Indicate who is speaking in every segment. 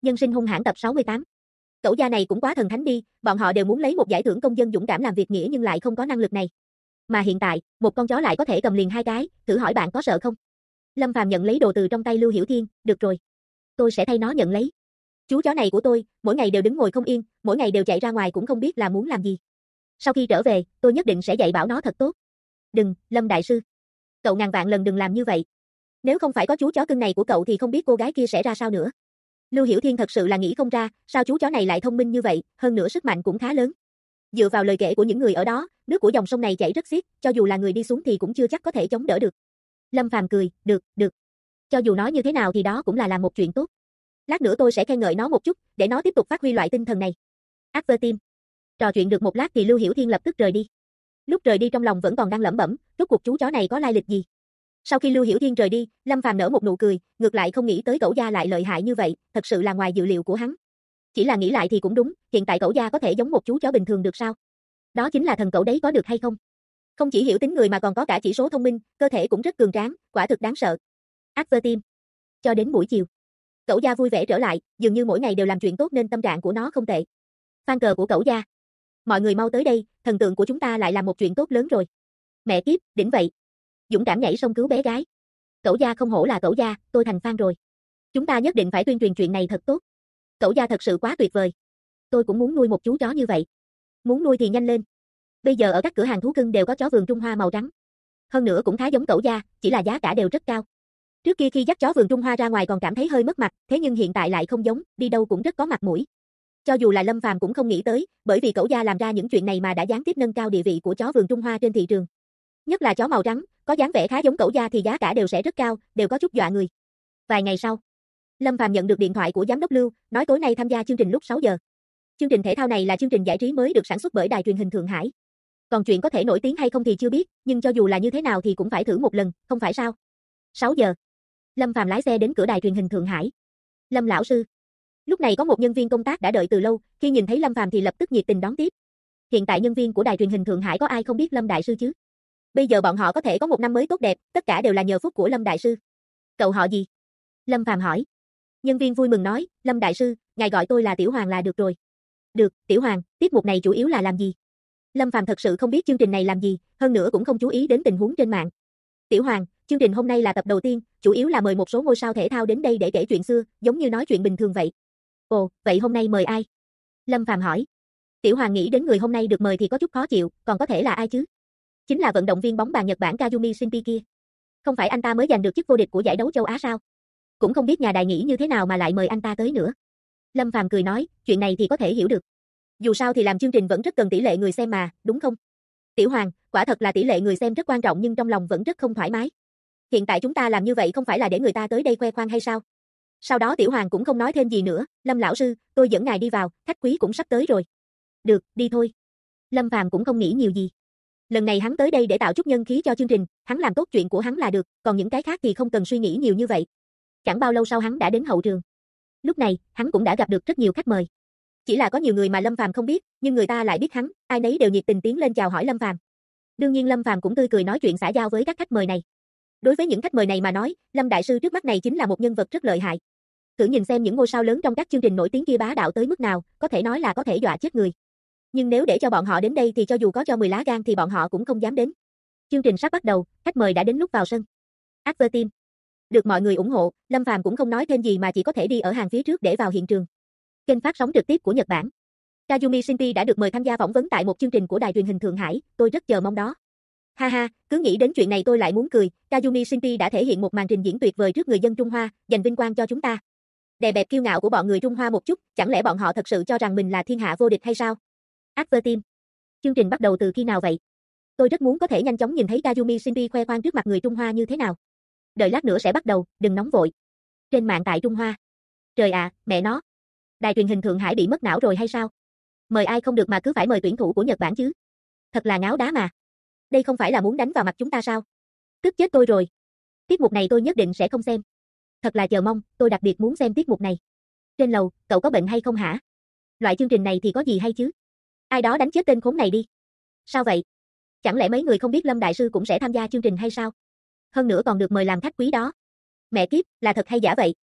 Speaker 1: Nhân sinh hung hãn tập 68. Cẩu gia này cũng quá thần thánh đi, bọn họ đều muốn lấy một giải thưởng công dân dũng cảm làm việc nghĩa nhưng lại không có năng lực này. Mà hiện tại, một con chó lại có thể cầm liền 2 cái, thử hỏi bạn có sợ không? Lâm Phàm nhận lấy đồ từ trong tay Lưu Hiểu Thiên, được rồi. Tôi sẽ thay nó nhận lấy. Chú chó này của tôi, mỗi ngày đều đứng ngồi không yên, mỗi ngày đều chạy ra ngoài cũng không biết là muốn làm gì. Sau khi trở về, tôi nhất định sẽ dạy bảo nó thật tốt. Đừng, Lâm đại sư. Cậu ngàn vạn lần đừng làm như vậy. Nếu không phải có chú chó cưng này của cậu thì không biết cô gái kia sẽ ra sao nữa. Lưu Hiểu Thiên thật sự là nghĩ không ra, sao chú chó này lại thông minh như vậy, hơn nữa sức mạnh cũng khá lớn. Dựa vào lời kể của những người ở đó, nước của dòng sông này chảy rất xiết, cho dù là người đi xuống thì cũng chưa chắc có thể chống đỡ được. Lâm Phàm cười, được. Cho dù nói như thế nào thì đó cũng là làm một chuyện tốt. Lát nữa tôi sẽ khen ngợi nó một chút, để nó tiếp tục phát huy loại tinh thần này. Advertim. Trò chuyện được một lát thì Lưu Hiểu Thiên lập tức rời đi. Lúc rời đi trong lòng vẫn còn đang lẩm bẩm, rốt cuộc chú chó này có lai lịch gì. Sau khi Lưu Hiểu Thiên rời đi, Lâm Phàm nở một nụ cười, ngược lại không nghĩ tới Cẩu gia lại lợi hại như vậy, thật sự là ngoài dự liệu của hắn. Chỉ là nghĩ lại thì cũng đúng, hiện tại Cẩu gia có thể giống một chú chó bình thường được sao? Đó chính là thần cẩu đấy, có được hay không? Không chỉ hiểu tính người mà còn có cả chỉ số thông minh, cơ thể cũng rất cường tráng, quả thực đáng sợ. Advertim. Cho đến buổi chiều, Cẩu gia vui vẻ trở lại, dường như mỗi ngày đều làm chuyện tốt nên tâm trạng của nó không tệ. Fan cờ của Cẩu gia. Mọi người mau tới đây, thần tượng của chúng ta lại làm một chuyện tốt lớn rồi. Mẹ kiếp, đỉnh vậy. Dũng cảm nhảy sông cứu bé gái. Cẩu gia không hổ là Cẩu gia, tôi thành fan rồi. Chúng ta nhất định phải tuyên truyền chuyện này thật tốt. Cẩu gia thật sự quá tuyệt vời. Tôi cũng muốn nuôi một chú chó như vậy. Muốn nuôi thì nhanh lên. Bây giờ ở các cửa hàng thú cưng đều có chó vườn Trung Hoa màu trắng. Hơn nữa cũng khá giống Cẩu gia, chỉ là giá cả đều rất cao. Trước kia khi dắt chó vườn Trung Hoa ra ngoài còn cảm thấy hơi mất mặt, thế nhưng hiện tại lại không giống, đi đâu cũng rất có mặt mũi. Cho dù là Lâm Phàm cũng không nghĩ tới, bởi vì Cẩu gia làm ra những chuyện này mà đã gián tiếp nâng cao địa vị của chó vườn Trung Hoa trên thị trường. Nhất là chó màu trắng, có dáng vẻ khá giống Cẩu gia thì giá cả đều sẽ rất cao, đều có chút dọa người. Vài ngày sau, Lâm Phàm nhận được điện thoại của giám đốc Lưu, nói tối nay tham gia chương trình lúc 6 giờ. Chương trình thể thao này là chương trình giải trí mới được sản xuất bởi đài truyền hình Thượng Hải. Còn chuyện có thể nổi tiếng hay không thì chưa biết, nhưng cho dù là như thế nào thì cũng phải thử một lần, không phải sao? 6 giờ. Lâm Phàm lái xe đến cửa đài truyền hình Thượng Hải. Lâm lão sư. Lúc này có một nhân viên công tác đã đợi từ lâu, khi nhìn thấy Lâm Phàm thì lập tức nhiệt tình đón tiếp. Hiện tại nhân viên của đài truyền hình Thượng Hải có ai không biết Lâm đại sư chứ? Bây giờ bọn họ có thể có một năm mới tốt đẹp, tất cả đều là nhờ phúc của Lâm đại sư. Cậu họ gì? Lâm Phàm hỏi. Nhân viên vui mừng nói, Lâm đại sư, ngài gọi tôi là Tiểu Hoàng là được rồi. Được, Tiểu Hoàng, tiết mục này chủ yếu là làm gì? Lâm Phàm thật sự không biết chương trình này làm gì, hơn nữa cũng không chú ý đến tình huống trên mạng. Tiểu Hoàng, chương trình hôm nay là tập đầu tiên, chủ yếu là mời một số ngôi sao thể thao đến đây để kể chuyện xưa, giống như nói chuyện bình thường vậy. Ồ, vậy hôm nay mời ai? Lâm Phàm hỏi. Tiểu Hoàng nghĩ đến người hôm nay được mời thì có chút khó chịu, còn có thể là ai chứ? Chính là vận động viên bóng bàn Nhật Bản Kazumi Shinpi kia. Không phải anh ta mới giành được chức vô địch của giải đấu châu Á sao? Cũng không biết nhà đài nghĩ như thế nào mà lại mời anh ta tới nữa. Lâm Phàm cười nói, chuyện này thì có thể hiểu được. Dù sao thì làm chương trình vẫn rất cần tỷ lệ người xem mà, đúng không? Tiểu Hoàng, quả thật là tỷ lệ người xem rất quan trọng nhưng trong lòng vẫn rất không thoải mái. Hiện tại chúng ta làm như vậy không phải là để người ta tới đây khoe khoang hay sao? Sau đó Tiểu Hoàng cũng không nói thêm gì nữa, Lâm lão sư, tôi dẫn ngài đi vào, khách quý cũng sắp tới rồi. Được, đi thôi. Lâm Phàm cũng không nghĩ nhiều gì. Lần này hắn tới đây để tạo chút nhân khí cho chương trình, hắn làm tốt chuyện của hắn là được, còn những cái khác thì không cần suy nghĩ nhiều như vậy. Chẳng bao lâu sau hắn đã đến hậu trường. Lúc này, hắn cũng đã gặp được rất nhiều khách mời. Chỉ là có nhiều người mà Lâm Phàm không biết, nhưng người ta lại biết hắn, ai nấy đều nhiệt tình tiến lên chào hỏi Lâm Phàm. Đương nhiên Lâm Phàm cũng tươi cười nói chuyện xã giao với các khách mời này. Đối với những khách mời này mà nói, Lâm đại sư trước mắt này chính là một nhân vật rất lợi hại. Thử nhìn xem những ngôi sao lớn trong các chương trình nổi tiếng kia bá đạo tới mức nào, có thể nói là có thể dọa chết người. Nhưng nếu để cho bọn họ đến đây thì cho dù có cho 10 lá gan thì bọn họ cũng không dám đến. Chương trình sắp bắt đầu, khách mời đã đến lúc vào sân. Advertim. Được mọi người ủng hộ, Lâm Phàm cũng không nói thêm gì mà chỉ có thể đi ở hàng phía trước để vào hiện trường. Kênh phát sóng trực tiếp của Nhật Bản. Kazumi Shinpi đã được mời tham gia phỏng vấn tại một chương trình của đài truyền hình Thượng Hải, tôi rất chờ mong đó. Ha ha, cứ nghĩ đến chuyện này tôi lại muốn cười, Kazumi Shinpi đã thể hiện một màn trình diễn tuyệt vời trước người dân Trung Hoa, giành vinh quang cho chúng ta. Đè bẹp kiêu ngạo của bọn người Trung Hoa một chút, chẳng lẽ bọn họ thật sự cho rằng mình là thiên hạ vô địch hay sao? Advertim. Chương trình bắt đầu từ khi nào vậy? Tôi rất muốn có thể nhanh chóng nhìn thấy Kazumi Shinpi khoe khoang trước mặt người Trung Hoa như thế nào. Đợi lát nữa sẽ bắt đầu, đừng nóng vội. Trên mạng tại Trung Hoa. Trời ạ, mẹ nó. Đài truyền hình Thượng Hải bị mất não rồi hay sao? Mời ai không được mà cứ phải mời tuyển thủ của Nhật Bản chứ? Thật là ngáo đá mà. Đây không phải là muốn đánh vào mặt chúng ta sao? Tức chết tôi rồi. Tiết mục này tôi nhất định sẽ không xem. Thật là chờ mong, tôi đặc biệt muốn xem tiết mục này. Trên lầu, cậu có bệnh hay không hả? Loại chương trình này thì có gì hay chứ? Ai đó đánh chết tên khốn này đi. Sao vậy? Chẳng lẽ mấy người không biết Lâm đại sư cũng sẽ tham gia chương trình hay sao? Hơn nữa còn được mời làm khách quý đó. Mẹ kiếp, là thật hay giả vậy?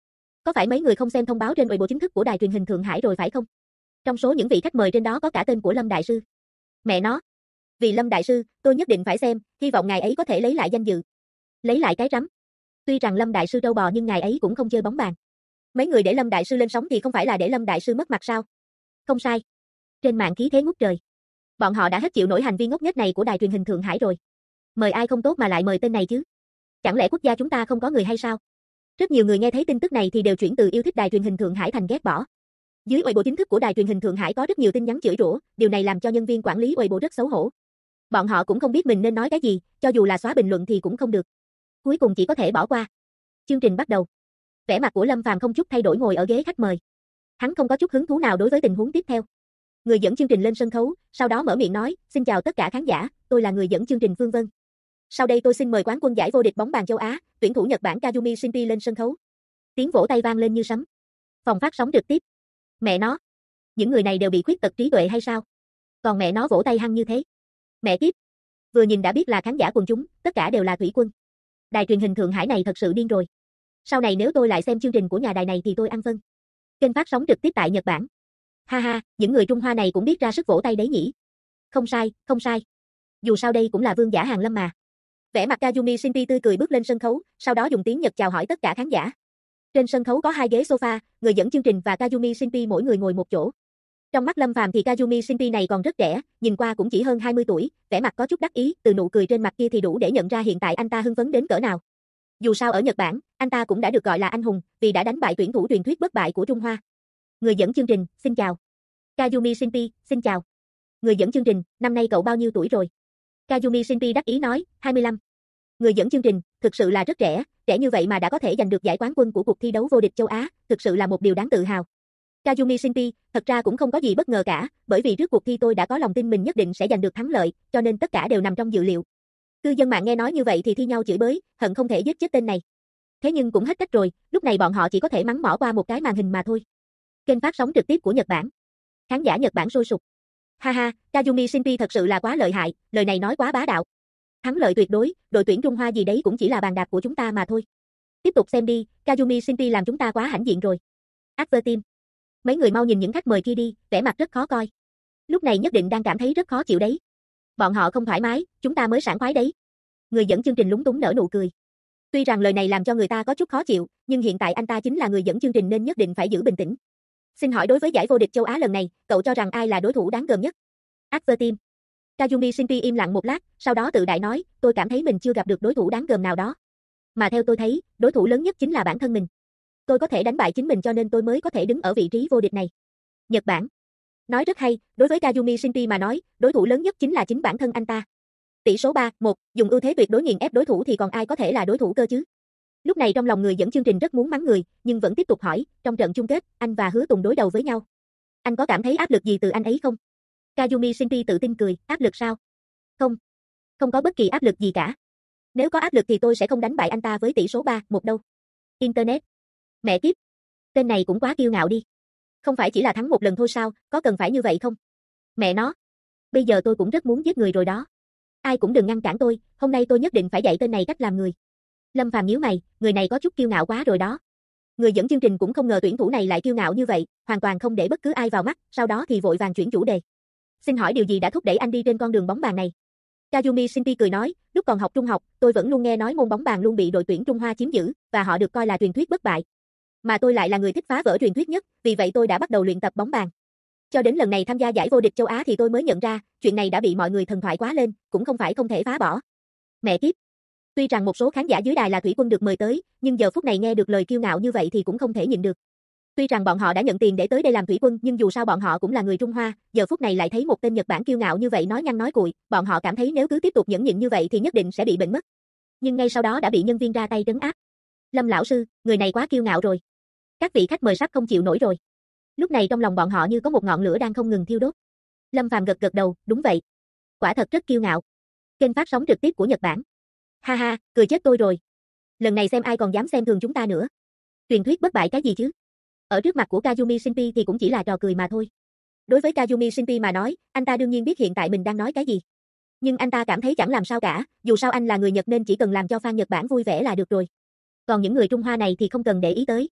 Speaker 1: Có phải mấy người không xem thông báo trên Weibo chính thức của đài truyền hình Thượng Hải rồi phải không? Trong số những vị khách mời trên đó có cả tên của Lâm Đại Sư. Mẹ nó. Vì Lâm Đại Sư, tôi nhất định phải xem, hy vọng ngài ấy có thể lấy lại danh dự. Lấy lại cái rắm. Tuy rằng Lâm Đại Sư trâu bò nhưng ngài ấy cũng không chơi bóng bàn. Mấy người để Lâm Đại Sư lên sóng thì không phải là để Lâm Đại Sư mất mặt sao? Không sai. Trên mạng khí thế ngút trời. Bọn họ đã hết chịu nổi hành vi ngốc nghếch này của đài truyền hình Thượng Hải rồi. Mời ai không tốt mà lại mời tên này chứ? Chẳng lẽ quốc gia chúng ta không có người hay sao? Rất nhiều người nghe thấy tin tức này thì đều chuyển từ yêu thích đài truyền hình Thượng Hải thành ghét bỏ. Dưới Weibo chính thức của đài truyền hình Thượng Hải có rất nhiều tin nhắn chửi rủa, điều này làm cho nhân viên quản lý Weibo rất xấu hổ. Bọn họ cũng không biết mình nên nói cái gì, cho dù là xóa bình luận thì cũng không được. Cuối cùng chỉ có thể bỏ qua. Chương trình bắt đầu. Vẻ mặt của Lâm Phàm không chút thay đổi ngồi ở ghế khách mời. Hắn không có chút hứng thú nào đối với tình huống tiếp theo. Người dẫn chương trình lên sân khấu, sau đó mở miệng nói, xin chào tất cả khán giả, tôi là người dẫn chương trình Phương Vân. Sau đây tôi xin mời quán quân giải vô địch bóng bàn châu Á, tuyển thủ Nhật Bản Kazumi Shinji lên sân khấu. Tiếng vỗ tay vang lên như sấm. Phòng phát sóng trực tiếp. Mẹ nó. Những người này đều bị khuyết tật trí tuệ hay sao? Còn mẹ nó vỗ tay hăng như thế. Mẹ kiếp. Vừa nhìn đã biết là khán giả quần chúng, tất cả đều là thủy quân. Đài truyền hình Thượng Hải này thật sự điên rồi. Sau này nếu tôi lại xem chương trình của nhà đài này thì tôi ăn phân. Kênh phát sóng trực tiếp tại Nhật Bản. Ha ha, những người Trung Hoa này cũng biết ra sức vỗ tay đấy nhỉ. Không sai, không sai. Dù sao đây cũng là vương giả Hàn Lâm mà. Vẻ mặt Kazumi Shinji tươi cười bước lên sân khấu, sau đó dùng tiếng Nhật chào hỏi tất cả khán giả. Trên sân khấu có 2 ghế sofa, người dẫn chương trình và Kazumi Shinji mỗi người ngồi một chỗ. Trong mắt Lâm Phàm thì Kazumi Shinji này còn rất trẻ, nhìn qua cũng chỉ hơn 20 tuổi, vẻ mặt có chút đắc ý, từ nụ cười trên mặt kia thì đủ để nhận ra hiện tại anh ta hưng phấn đến cỡ nào. Dù sao ở Nhật Bản, anh ta cũng đã được gọi là anh hùng, vì đã đánh bại tuyển thủ truyền thuyết bất bại của Trung Hoa. Người dẫn chương trình, xin chào. Kazumi Shinji, xin chào. Người dẫn chương trình, năm nay cậu bao nhiêu tuổi rồi? Kazumi Shinji đắc ý nói, 25. Người dẫn chương trình, thực sự là rất trẻ, trẻ như vậy mà đã có thể giành được giải quán quân của cuộc thi đấu vô địch châu Á, thực sự là một điều đáng tự hào. Kazumi Shinji, thật ra cũng không có gì bất ngờ cả, bởi vì trước cuộc thi tôi đã có lòng tin mình nhất định sẽ giành được thắng lợi, cho nên tất cả đều nằm trong dự liệu. Cư dân mạng nghe nói như vậy thì thi nhau chửi bới, hận không thể giết chết tên này. Thế nhưng cũng hết cách rồi, lúc này bọn họ chỉ có thể mắng mỏ qua một cái màn hình mà thôi. Kênh phát sóng trực tiếp của Nhật Bản. Khán giả Nhật Bản sôi sục. Ha ha, Kazumi Shinji thật sự là quá lợi hại, lời này nói quá bá đạo. Thắng lợi tuyệt đối, đội tuyển Trung Hoa gì đấy cũng chỉ là bàn đạp của chúng ta mà thôi. Tiếp tục xem đi, Kazumi Shinji làm chúng ta quá hãnh diện rồi. Adverteam. Mấy người mau nhìn những khách mời kia đi, vẻ mặt rất khó coi. Lúc này nhất định đang cảm thấy rất khó chịu đấy. Bọn họ không thoải mái, chúng ta mới sảng khoái đấy. Người dẫn chương trình lúng túng nở nụ cười. Tuy rằng lời này làm cho người ta có chút khó chịu, nhưng hiện tại anh ta chính là người dẫn chương trình nên nhất định phải giữ bình tĩnh. Xin hỏi đối với giải vô địch châu Á lần này, cậu cho rằng ai là đối thủ đáng gờm nhất? Adverteam. Kazumi Shinji im lặng một lát, sau đó tự đại nói, tôi cảm thấy mình chưa gặp được đối thủ đáng gờm nào đó. Mà theo tôi thấy, đối thủ lớn nhất chính là bản thân mình. Tôi có thể đánh bại chính mình cho nên tôi mới có thể đứng ở vị trí vô địch này. Nhật Bản. Nói rất hay, đối với Kazumi Shinji mà nói, đối thủ lớn nhất chính là chính bản thân anh ta. Tỷ số 3-1, dùng ưu thế tuyệt đối nghiền ép đối thủ thì còn ai có thể là đối thủ cơ chứ? Lúc này trong lòng người dẫn chương trình rất muốn mắng người, nhưng vẫn tiếp tục hỏi, trong trận chung kết, anh và Hứa Tùng đối đầu với nhau. Anh có cảm thấy áp lực gì từ anh ấy không? Kazumi Shinji tự tin cười, áp lực sao? Không. Không có bất kỳ áp lực gì cả. Nếu có áp lực thì tôi sẽ không đánh bại anh ta với tỷ số 3-1 đâu. Internet. Mẹ kiếp. Tên này cũng quá kiêu ngạo đi. Không phải chỉ là thắng một lần thôi sao, có cần phải như vậy không? Mẹ nó. Bây giờ tôi cũng rất muốn giết người rồi đó. Ai cũng đừng ngăn cản tôi, hôm nay tôi nhất định phải dạy tên này cách làm người. Lâm Phàm nhíu mày, người này có chút kiêu ngạo quá rồi đó. Người dẫn chương trình cũng không ngờ tuyển thủ này lại kiêu ngạo như vậy, hoàn toàn không để bất cứ ai vào mắt, sau đó thì vội vàng chuyển chủ đề. Xin hỏi điều gì đã thúc đẩy anh đi trên con đường bóng bàn này? Kazumi Shinji cười nói, lúc còn học trung học, tôi vẫn luôn nghe nói môn bóng bàn luôn bị đội tuyển Trung Hoa chiếm giữ, và họ được coi là truyền thuyết bất bại. Mà tôi lại là người thích phá vỡ truyền thuyết nhất, vì vậy tôi đã bắt đầu luyện tập bóng bàn. Cho đến lần này tham gia giải vô địch châu Á thì tôi mới nhận ra, chuyện này đã bị mọi người thần thoại quá lên, cũng không phải không thể phá bỏ. Mẹ kiếp. Tuy rằng một số khán giả dưới đài là thủy quân được mời tới, nhưng giờ phút này nghe được lời kiêu ngạo như vậy thì cũng không thể nhịn được. Tuy rằng bọn họ đã nhận tiền để tới đây làm thủy quân, nhưng dù sao bọn họ cũng là người Trung Hoa, giờ phút này lại thấy một tên Nhật Bản kiêu ngạo như vậy nói nhăng nói cuội, bọn họ cảm thấy nếu cứ tiếp tục nhẫn nhịn như vậy thì nhất định sẽ bị bệnh mất. Nhưng ngay sau đó đã bị nhân viên ra tay trấn áp. Lâm lão sư, người này quá kiêu ngạo rồi. Các vị khách mời sắp không chịu nổi rồi. Lúc này trong lòng bọn họ như có một ngọn lửa đang không ngừng thiêu đốt. Lâm Phàm gật gật đầu, đúng vậy. Quả thật rất kiêu ngạo. Kênh phát sóng trực tiếp của Nhật Bản. Ha ha, cười chết tôi rồi. Lần này xem ai còn dám xem thường chúng ta nữa. Truyền thuyết bất bại cái gì chứ? Ở trước mặt của Kazumi Shinji thì cũng chỉ là trò cười mà thôi. Đối với Kazumi Shinji mà nói, anh ta đương nhiên biết hiện tại mình đang nói cái gì. Nhưng anh ta cảm thấy chẳng làm sao cả, dù sao anh là người Nhật nên chỉ cần làm cho fan Nhật Bản vui vẻ là được rồi. Còn những người Trung Hoa này thì không cần để ý tới.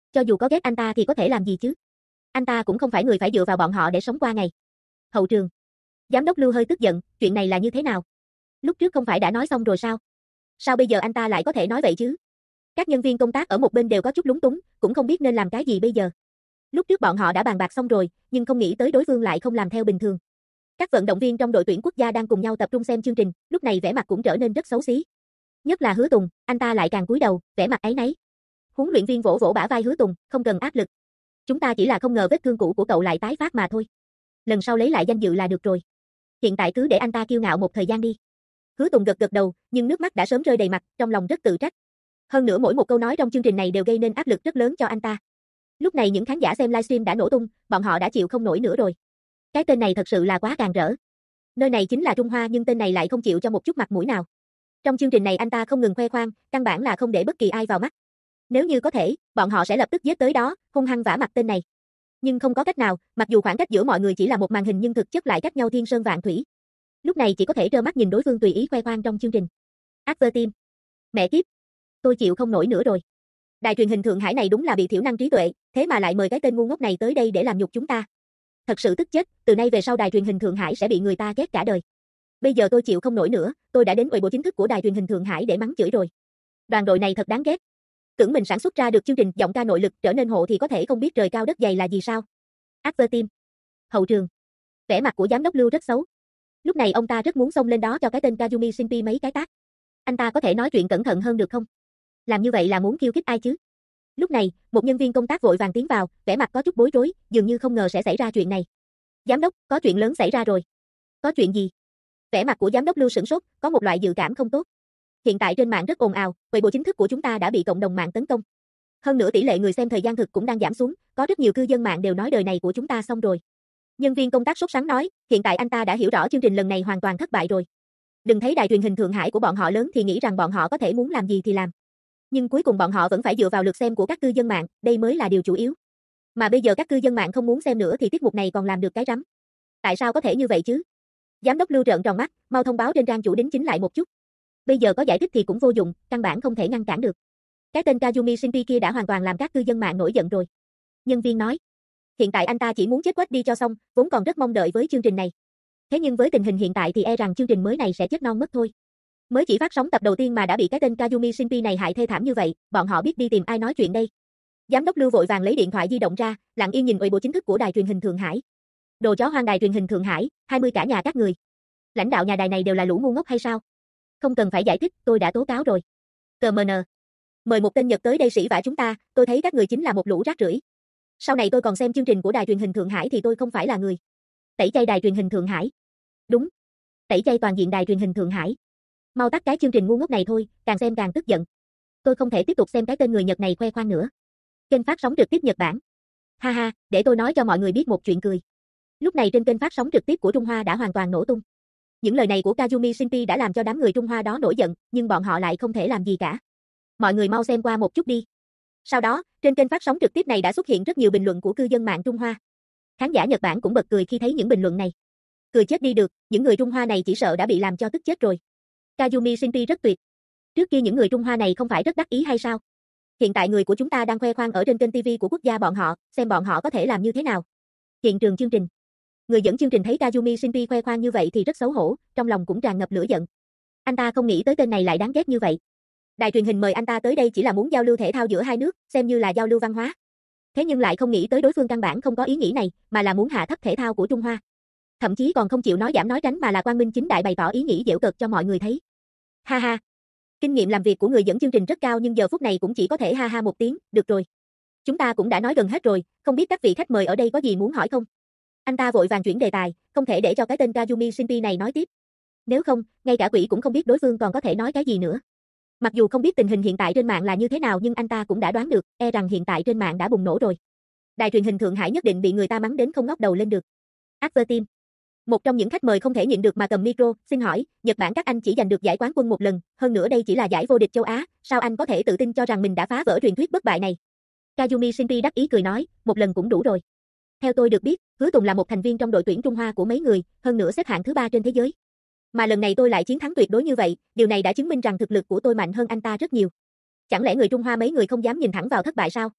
Speaker 1: Cho dù có ghét anh ta thì có thể làm gì chứ? Anh ta cũng không phải người phải dựa vào bọn họ để sống qua ngày. Hậu trường. Giám đốc Lưu hơi tức giận, chuyện này là như thế nào? Lúc trước không phải đã nói xong rồi sao? Sao bây giờ anh ta lại có thể nói vậy chứ? Các nhân viên công tác ở một bên đều có chút lúng túng, cũng không biết nên làm cái gì bây giờ. Lúc trước bọn họ đã bàn bạc xong rồi, nhưng không nghĩ tới đối phương lại không làm theo bình thường. Các vận động viên trong đội tuyển quốc gia đang cùng nhau tập trung xem chương trình, lúc này vẻ mặt cũng trở nên rất xấu xí. Nhất là Hứa Tùng, anh ta lại càng cúi đầu, vẻ mặt áy náy. Huấn luyện viên vỗ vỗ bả vai Hứa Tùng, không cần áp lực. Chúng ta chỉ là không ngờ vết thương cũ của cậu lại tái phát mà thôi. Lần sau lấy lại danh dự là được rồi. Hiện tại cứ để anh ta kiêu ngạo một thời gian đi. Hứa Tùng gật gật đầu, nhưng nước mắt đã sớm rơi đầy mặt, trong lòng rất tự trách. Hơn nữa mỗi một câu nói trong chương trình này đều gây nên áp lực rất lớn cho anh ta. Lúc này những khán giả xem livestream đã nổ tung, bọn họ đã chịu không nổi nữa rồi. Cái tên này thật sự là quá càn rỡ. Nơi này chính là Trung Hoa nhưng tên này lại không chịu cho một chút mặt mũi nào. Trong chương trình này anh ta không ngừng khoe khoang, căn bản là không để bất kỳ ai vào mắt. Nếu như có thể, bọn họ sẽ lập tức giết tới đó, hung hăng vả mặt tên này. Nhưng không có cách nào, mặc dù khoảng cách giữa mọi người chỉ là một màn hình nhưng thực chất lại cách nhau thiên sơn vạn thủy. Lúc này chỉ có thể trơ mắt nhìn đối phương tùy ý khoe khoang trong chương trình. Advertime. Mẹ kiếp. Tôi chịu không nổi nữa rồi. Đài truyền hình Thượng Hải này đúng là bị thiểu năng trí tuệ, thế mà lại mời cái tên ngu ngốc này tới đây để làm nhục chúng ta. Thật sự tức chết, từ nay về sau đài truyền hình Thượng Hải sẽ bị người ta ghét cả đời. Bây giờ tôi chịu không nổi nữa, tôi đã đến ủy bộ chính thức của đài truyền hình Thượng Hải để mắng chửi rồi. Đoàn đội này thật đáng ghét. Tưởng mình sản xuất ra được chương trình giọng ca nội lực trở nên hộ thì có thể không biết trời cao đất dày là gì sao? Advertime. Hậu trường. Vẻ mặt của giám đốc Lưu rất xấu. Lúc này ông ta rất muốn xông lên đó cho cái tên Kazumi Shinpi mấy cái tát. Anh ta có thể nói chuyện cẩn thận hơn được không? Làm như vậy là muốn khiêu khích ai chứ? Lúc này, một nhân viên công tác vội vàng tiến vào, vẻ mặt có chút bối rối, dường như không ngờ sẽ xảy ra chuyện này. Giám đốc, có chuyện lớn xảy ra rồi. Có chuyện gì? Vẻ mặt của giám đốc Lưu sửng sốt, có một loại dự cảm không tốt. Hiện tại trên mạng rất ồn ào, weibo chính thức của chúng ta đã bị cộng đồng mạng tấn công. Hơn nữa tỷ lệ người xem thời gian thực cũng đang giảm xuống, có rất nhiều cư dân mạng đều nói đời này của chúng ta xong rồi. Nhân viên công tác sốt sắng nói, hiện tại anh ta đã hiểu rõ chương trình lần này hoàn toàn thất bại rồi. Đừng thấy đài truyền hình Thượng Hải của bọn họ lớn thì nghĩ rằng bọn họ có thể muốn làm gì thì làm. Nhưng cuối cùng bọn họ vẫn phải dựa vào lượt xem của các cư dân mạng, đây mới là điều chủ yếu. Mà bây giờ các cư dân mạng không muốn xem nữa thì tiết mục này còn làm được cái rắm. Tại sao có thể như vậy chứ? Giám đốc Lưu trợn tròn mắt, mau thông báo trên trang chủ đính chính lại một chút. Bây giờ có giải thích thì cũng vô dụng, căn bản không thể ngăn cản được. Cái tên Kazumi Shinpi kia đã hoàn toàn làm các cư dân mạng nổi giận rồi. Nhân viên nói, hiện tại anh ta chỉ muốn chết quách đi cho xong, vốn còn rất mong đợi với chương trình này. Thế nhưng với tình hình hiện tại thì e rằng chương trình mới này sẽ chết non mất thôi. Mới chỉ phát sóng tập đầu tiên mà đã bị cái tên Kazumi Shinpi này hại thê thảm như vậy, bọn họ biết đi tìm ai nói chuyện đây. Giám đốc Lưu vội vàng lấy điện thoại di động ra, lặng yên nhìn ủy bộ chính thức của đài truyền hình Thượng Hải. Đồ chó hoang đài truyền hình Thượng Hải, 20 cả nhà các người. Lãnh đạo nhà đài này đều là lũ ngu ngốc hay sao? Không cần phải giải thích, tôi đã tố cáo rồi. CMN. Mời một tên Nhật tới đây sỉ vả chúng ta, tôi thấy các người chính là một lũ rác rưởi. Sau này tôi còn xem chương trình của đài truyền hình Thượng Hải thì tôi không phải là người. Tẩy chay đài truyền hình Thượng Hải. Đúng. Tẩy chay toàn diện đài truyền hình Thượng Hải. Mau tắt cái chương trình ngu ngốc này thôi, càng xem càng tức giận. Tôi không thể tiếp tục xem cái tên người Nhật này khoe khoang nữa. Kênh phát sóng trực tiếp Nhật Bản. Ha ha, để tôi nói cho mọi người biết một chuyện cười. Lúc này trên kênh phát sóng trực tiếp của Trung Hoa đã hoàn toàn nổ tung. Những lời này của Kazumi Shinpi đã làm cho đám người Trung Hoa đó nổi giận, nhưng bọn họ lại không thể làm gì cả. Mọi người mau xem qua một chút đi. Sau đó, trên kênh phát sóng trực tiếp này đã xuất hiện rất nhiều bình luận của cư dân mạng Trung Hoa. Khán giả Nhật Bản cũng bật cười khi thấy những bình luận này. Cười chết đi được, những người Trung Hoa này chỉ sợ đã bị làm cho tức chết rồi. Kazumi Shinpi rất tuyệt. Trước kia những người Trung Hoa này không phải rất đắc ý hay sao? Hiện tại người của chúng ta đang khoe khoang ở trên kênh TV của quốc gia bọn họ, xem bọn họ có thể làm như thế nào. Hiện trường chương trình. Người dẫn chương trình thấy Kazumi Shinpi khoe khoang như vậy thì rất xấu hổ, trong lòng cũng tràn ngập lửa giận. Anh ta không nghĩ tới tên này lại đáng ghét như vậy. Đài truyền hình mời anh ta tới đây chỉ là muốn giao lưu thể thao giữa hai nước, xem như là giao lưu văn hóa. Thế nhưng lại không nghĩ tới đối phương căn bản không có ý nghĩ này, mà là muốn hạ thấp thể thao của Trung Hoa. Thậm chí còn không chịu nói giảm nói tránh mà là quang minh chính đại bày tỏ ý nghĩ giễu cợt cho mọi người thấy. Ha ha. Kinh nghiệm làm việc của người dẫn chương trình rất cao nhưng giờ phút này cũng chỉ có thể ha ha một tiếng, được rồi. Chúng ta cũng đã nói gần hết rồi, không biết các vị khách mời ở đây có gì muốn hỏi không? Anh ta vội vàng chuyển đề tài, không thể để cho cái tên Kazumi Shinpi này nói tiếp. Nếu không, ngay cả quỷ cũng không biết đối phương còn có thể nói cái gì nữa. Mặc dù không biết tình hình hiện tại trên mạng là như thế nào nhưng anh ta cũng đã đoán được, e rằng hiện tại trên mạng đã bùng nổ rồi. Đài truyền hình Thượng Hải nhất định bị người ta mắng đến không ngóc đầu lên được. Advertime. Một trong những khách mời không thể nhịn được mà cầm micro, xin hỏi, Nhật Bản các anh chỉ giành được giải quán quân một lần, hơn nữa đây chỉ là giải vô địch châu Á, sao anh có thể tự tin cho rằng mình đã phá vỡ truyền thuyết bất bại này? Kazumi Shinpi đắc ý cười nói, một lần cũng đủ rồi. Theo tôi được biết, Hứa Tùng là một thành viên trong đội tuyển Trung Hoa của mấy người, hơn nữa xếp hạng thứ 3 trên thế giới. Mà lần này tôi lại chiến thắng tuyệt đối như vậy, điều này đã chứng minh rằng thực lực của tôi mạnh hơn anh ta rất nhiều. Chẳng lẽ người Trung Hoa mấy người không dám nhìn thẳng vào thất bại sao?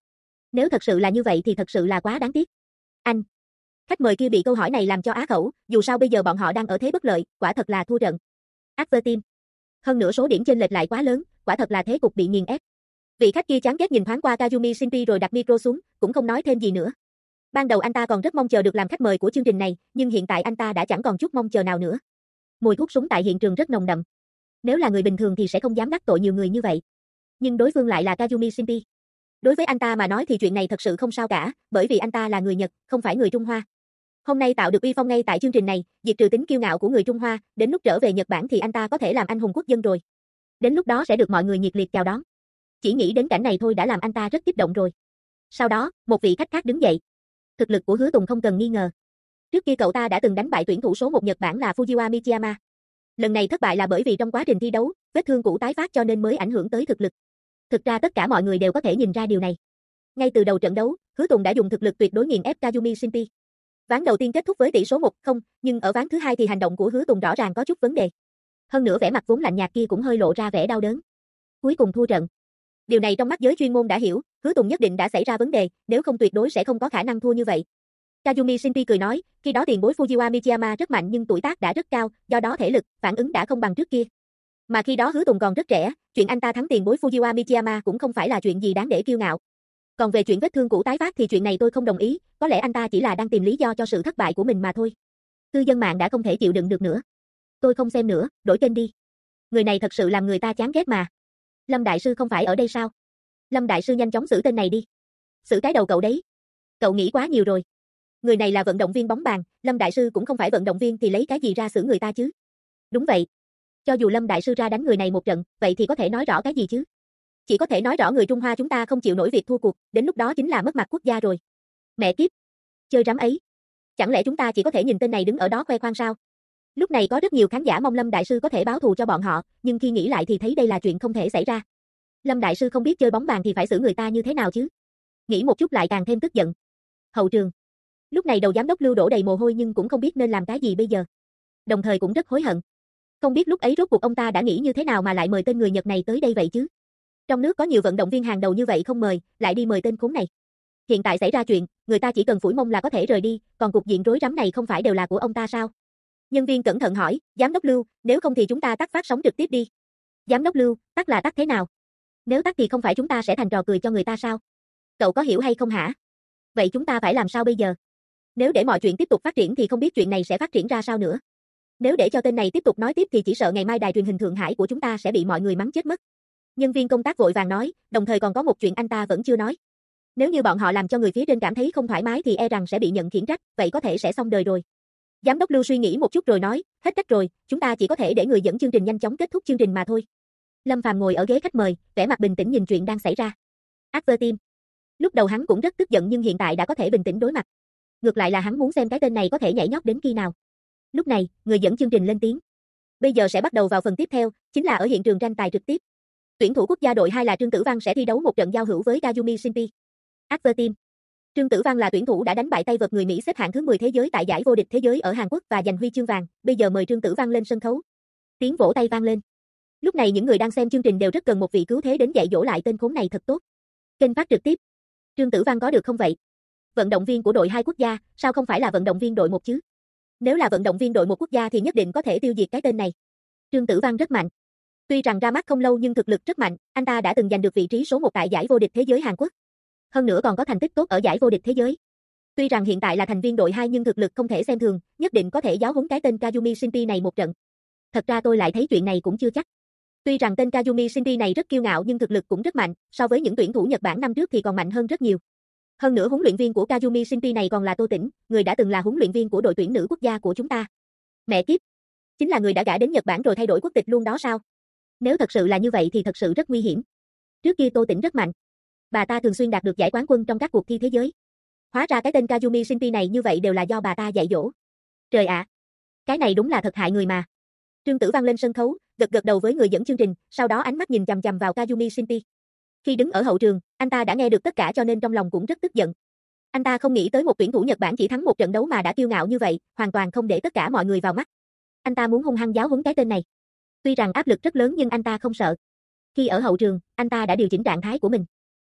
Speaker 1: Nếu thật sự là như vậy thì thật sự là quá đáng tiếc. Anh. Khách mời kia bị câu hỏi này làm cho á khẩu, dù sao bây giờ bọn họ đang ở thế bất lợi, quả thật là thua trận. Team. Hơn nữa số điểm chênh lệch lại quá lớn, quả thật là thế cục bị nghiền ép. Vị khách kia chán ghét nhìn thoáng qua Kazumi Shinji rồi đặt micro xuống, cũng không nói thêm gì nữa. Ban đầu anh ta còn rất mong chờ được làm khách mời của chương trình này, nhưng hiện tại anh ta đã chẳng còn chút mong chờ nào nữa. Mùi thuốc súng tại hiện trường rất nồng đậm. Nếu là người bình thường thì sẽ không dám đắc tội nhiều người như vậy. Nhưng đối phương lại là Kazumi Shinji. Đối với anh ta mà nói thì chuyện này thật sự không sao cả, bởi vì anh ta là người Nhật, không phải người Trung Hoa. Hôm nay tạo được uy phong ngay tại chương trình này, diệt trừ tính kiêu ngạo của người Trung Hoa, đến lúc trở về Nhật Bản thì anh ta có thể làm anh hùng quốc dân rồi. Đến lúc đó sẽ được mọi người nhiệt liệt chào đón. Chỉ nghĩ đến cảnh này thôi đã làm anh ta rất kích động rồi. Sau đó, một vị khách khác đứng dậy. Thực lực của Hứa Tùng không cần nghi ngờ. Trước kia cậu ta đã từng đánh bại tuyển thủ số 1 Nhật Bản là Fujiwara Michiyama. Lần này thất bại là bởi vì trong quá trình thi đấu, vết thương cũ tái phát cho nên mới ảnh hưởng tới thực lực. Thực ra tất cả mọi người đều có thể nhìn ra điều này. Ngay từ đầu trận đấu, Hứa Tùng đã dùng thực lực tuyệt đối nghiền ép Kazumi Shinji. Ván đầu tiên kết thúc với tỷ số 1-0, nhưng ở ván thứ hai thì hành động của Hứa Tùng rõ ràng có chút vấn đề. Hơn nữa vẻ mặt vốn lạnh nhạt kia cũng hơi lộ ra vẻ đau đớn. Cuối cùng thua trận. Điều này trong mắt giới chuyên môn đã hiểu, Hứa Tùng nhất định đã xảy ra vấn đề, nếu không tuyệt đối sẽ không có khả năng thua như vậy. Kazumi Shinji cười nói, khi đó tiền bối Fujiwara Michiyama rất mạnh nhưng tuổi tác đã rất cao, do đó thể lực, phản ứng đã không bằng trước kia. Mà khi đó Hứa Tùng còn rất trẻ, chuyện anh ta thắng tiền bối Fujiwara Michiyama cũng không phải là chuyện gì đáng để kiêu ngạo. Còn về chuyện vết thương cũ tái phát thì chuyện này tôi không đồng ý, có lẽ anh ta chỉ là đang tìm lý do cho sự thất bại của mình mà thôi. Cư dân mạng đã không thể chịu đựng được nữa. Tôi không xem nữa, đổi kênh đi. Người này thật sự làm người ta chán ghét mà. Lâm Đại Sư không phải ở đây sao? Lâm Đại Sư nhanh chóng xử tên này đi. Xử cái đầu cậu đấy. Cậu nghĩ quá nhiều rồi. Người này là vận động viên bóng bàn, Lâm Đại Sư cũng không phải vận động viên thì lấy cái gì ra xử người ta chứ? Đúng vậy. Cho dù Lâm Đại Sư ra đánh người này một trận, vậy thì có thể nói rõ cái gì chứ? Chỉ có thể nói rõ người Trung Hoa chúng ta không chịu nổi việc thua cuộc, đến lúc đó chính là mất mặt quốc gia rồi. Mẹ kiếp. Chơi rắm ấy. Chẳng lẽ chúng ta chỉ có thể nhìn tên này đứng ở đó khoe khoang sao? Lúc này có rất nhiều khán giả mong Lâm Đại Sư có thể báo thù cho bọn họ, nhưng khi nghĩ lại thì thấy đây là chuyện không thể xảy ra. Lâm Đại Sư không biết chơi bóng bàn thì phải xử người ta như thế nào chứ? Nghĩ một chút lại càng thêm tức giận. Hậu trường. Lúc này đầu giám đốc Lưu đổ đầy mồ hôi nhưng cũng không biết nên làm cái gì bây giờ. Đồng thời cũng rất hối hận. Không biết lúc ấy rốt cuộc ông ta đã nghĩ như thế nào mà lại mời tên người Nhật này tới đây vậy chứ? Trong nước có nhiều vận động viên hàng đầu như vậy không mời, lại đi mời tên khốn này. Hiện tại xảy ra chuyện, người ta chỉ cần phủi mông là có thể rời đi, còn cục diện rối rắm này không phải đều là của ông ta sao? Nhân viên cẩn thận hỏi, giám đốc Lưu, nếu không thì chúng ta tắt phát sóng trực tiếp đi. Giám đốc Lưu, tắt là tắt thế nào? Nếu tắt thì không phải chúng ta sẽ thành trò cười cho người ta sao? Cậu có hiểu hay không hả? Vậy chúng ta phải làm sao bây giờ? Nếu để mọi chuyện tiếp tục phát triển thì không biết chuyện này sẽ phát triển ra sao nữa. Nếu để cho tên này tiếp tục nói tiếp thì chỉ sợ ngày mai đài truyền hình Thượng Hải của chúng ta sẽ bị mọi người mắng chết mất. Nhân viên công tác vội vàng nói, đồng thời còn có một chuyện anh ta vẫn chưa nói. Nếu như bọn họ làm cho người phía trên cảm thấy không thoải mái thì e rằng sẽ bị nhận khiển trách, vậy có thể sẽ xong đời rồi. Giám đốc Lưu suy nghĩ một chút rồi nói, hết cách rồi, chúng ta chỉ có thể để người dẫn chương trình nhanh chóng kết thúc chương trình mà thôi. Lâm Phàm ngồi ở ghế khách mời, vẻ mặt bình tĩnh nhìn chuyện đang xảy ra. Team. Lúc đầu hắn cũng rất tức giận nhưng hiện tại đã có thể bình tĩnh đối mặt. Ngược lại là hắn muốn xem cái tên này có thể nhảy nhót đến khi nào. Lúc này, người dẫn chương trình lên tiếng. Bây giờ sẽ bắt đầu vào phần tiếp theo, chính là ở hiện trường tranh tài trực tiếp. Tuyển thủ quốc gia đội 2 là Trương Tử Văn sẽ thi đấu một trận giao hữu với Kazumi Shinji. Team. Trương Tử Văn là tuyển thủ đã đánh bại tay vợt người Mỹ xếp hạng thứ 10 thế giới tại giải vô địch thế giới ở Hàn Quốc và giành huy chương vàng. Bây giờ mời Trương Tử Văn lên sân khấu. Tiếng vỗ tay vang lên. Lúc này những người đang xem chương trình đều rất cần một vị cứu thế đến dạy dỗ lại tên khốn này thật tốt. Kênh phát trực tiếp. Trương Tử Văn có được không vậy? Vận động viên của đội 2 quốc gia, sao không phải là vận động viên đội 1 chứ? Nếu là vận động viên đội 1 quốc gia thì nhất định có thể tiêu diệt cái tên này. Trương Tử Văn rất mạnh. Tuy rằng ra mắt không lâu nhưng thực lực rất mạnh, anh ta đã từng giành được vị trí số 1 tại giải vô địch thế giới Hàn Quốc. Hơn nữa còn có thành tích tốt ở giải vô địch thế giới. Tuy rằng hiện tại là thành viên đội 2 nhưng thực lực không thể xem thường, nhất định có thể giáo huấn cái tên Kazumi Shinji này một trận. Thật ra tôi lại thấy chuyện này cũng chưa chắc. Tuy rằng tên Kazumi Shinji này rất kiêu ngạo nhưng thực lực cũng rất mạnh, so với những tuyển thủ Nhật Bản năm trước thì còn mạnh hơn rất nhiều. Hơn nữa huấn luyện viên của Kazumi Shinji này còn là Tô Tĩnh, người đã từng là huấn luyện viên của đội tuyển nữ quốc gia của chúng ta. Mẹ kiếp, chính là người đã gả đến Nhật Bản rồi thay đổi quốc tịch luôn đó sao? Nếu thật sự là như vậy thì thật sự rất nguy hiểm. Trước kia Tô Tĩnh rất mạnh. Bà ta thường xuyên đạt được giải quán quân trong các cuộc thi thế giới. Hóa ra cái tên Kazumi Shinji này như vậy đều là do bà ta dạy dỗ. Trời ạ, cái này đúng là thật hại người mà. Trương Tử Văn lên sân khấu, gật gật đầu với người dẫn chương trình, sau đó ánh mắt nhìn chằm chằm vào Kazumi Shinji. Khi đứng ở hậu trường, anh ta đã nghe được tất cả cho nên trong lòng cũng rất tức giận. Anh ta không nghĩ tới một tuyển thủ Nhật Bản chỉ thắng một trận đấu mà đã kiêu ngạo như vậy, hoàn toàn không để tất cả mọi người vào mắt. Anh ta muốn hung hăng giáo huấn cái tên này. Tuy rằng áp lực rất lớn nhưng anh ta không sợ. Khi ở hậu trường, anh ta đã điều chỉnh trạng thái của mình.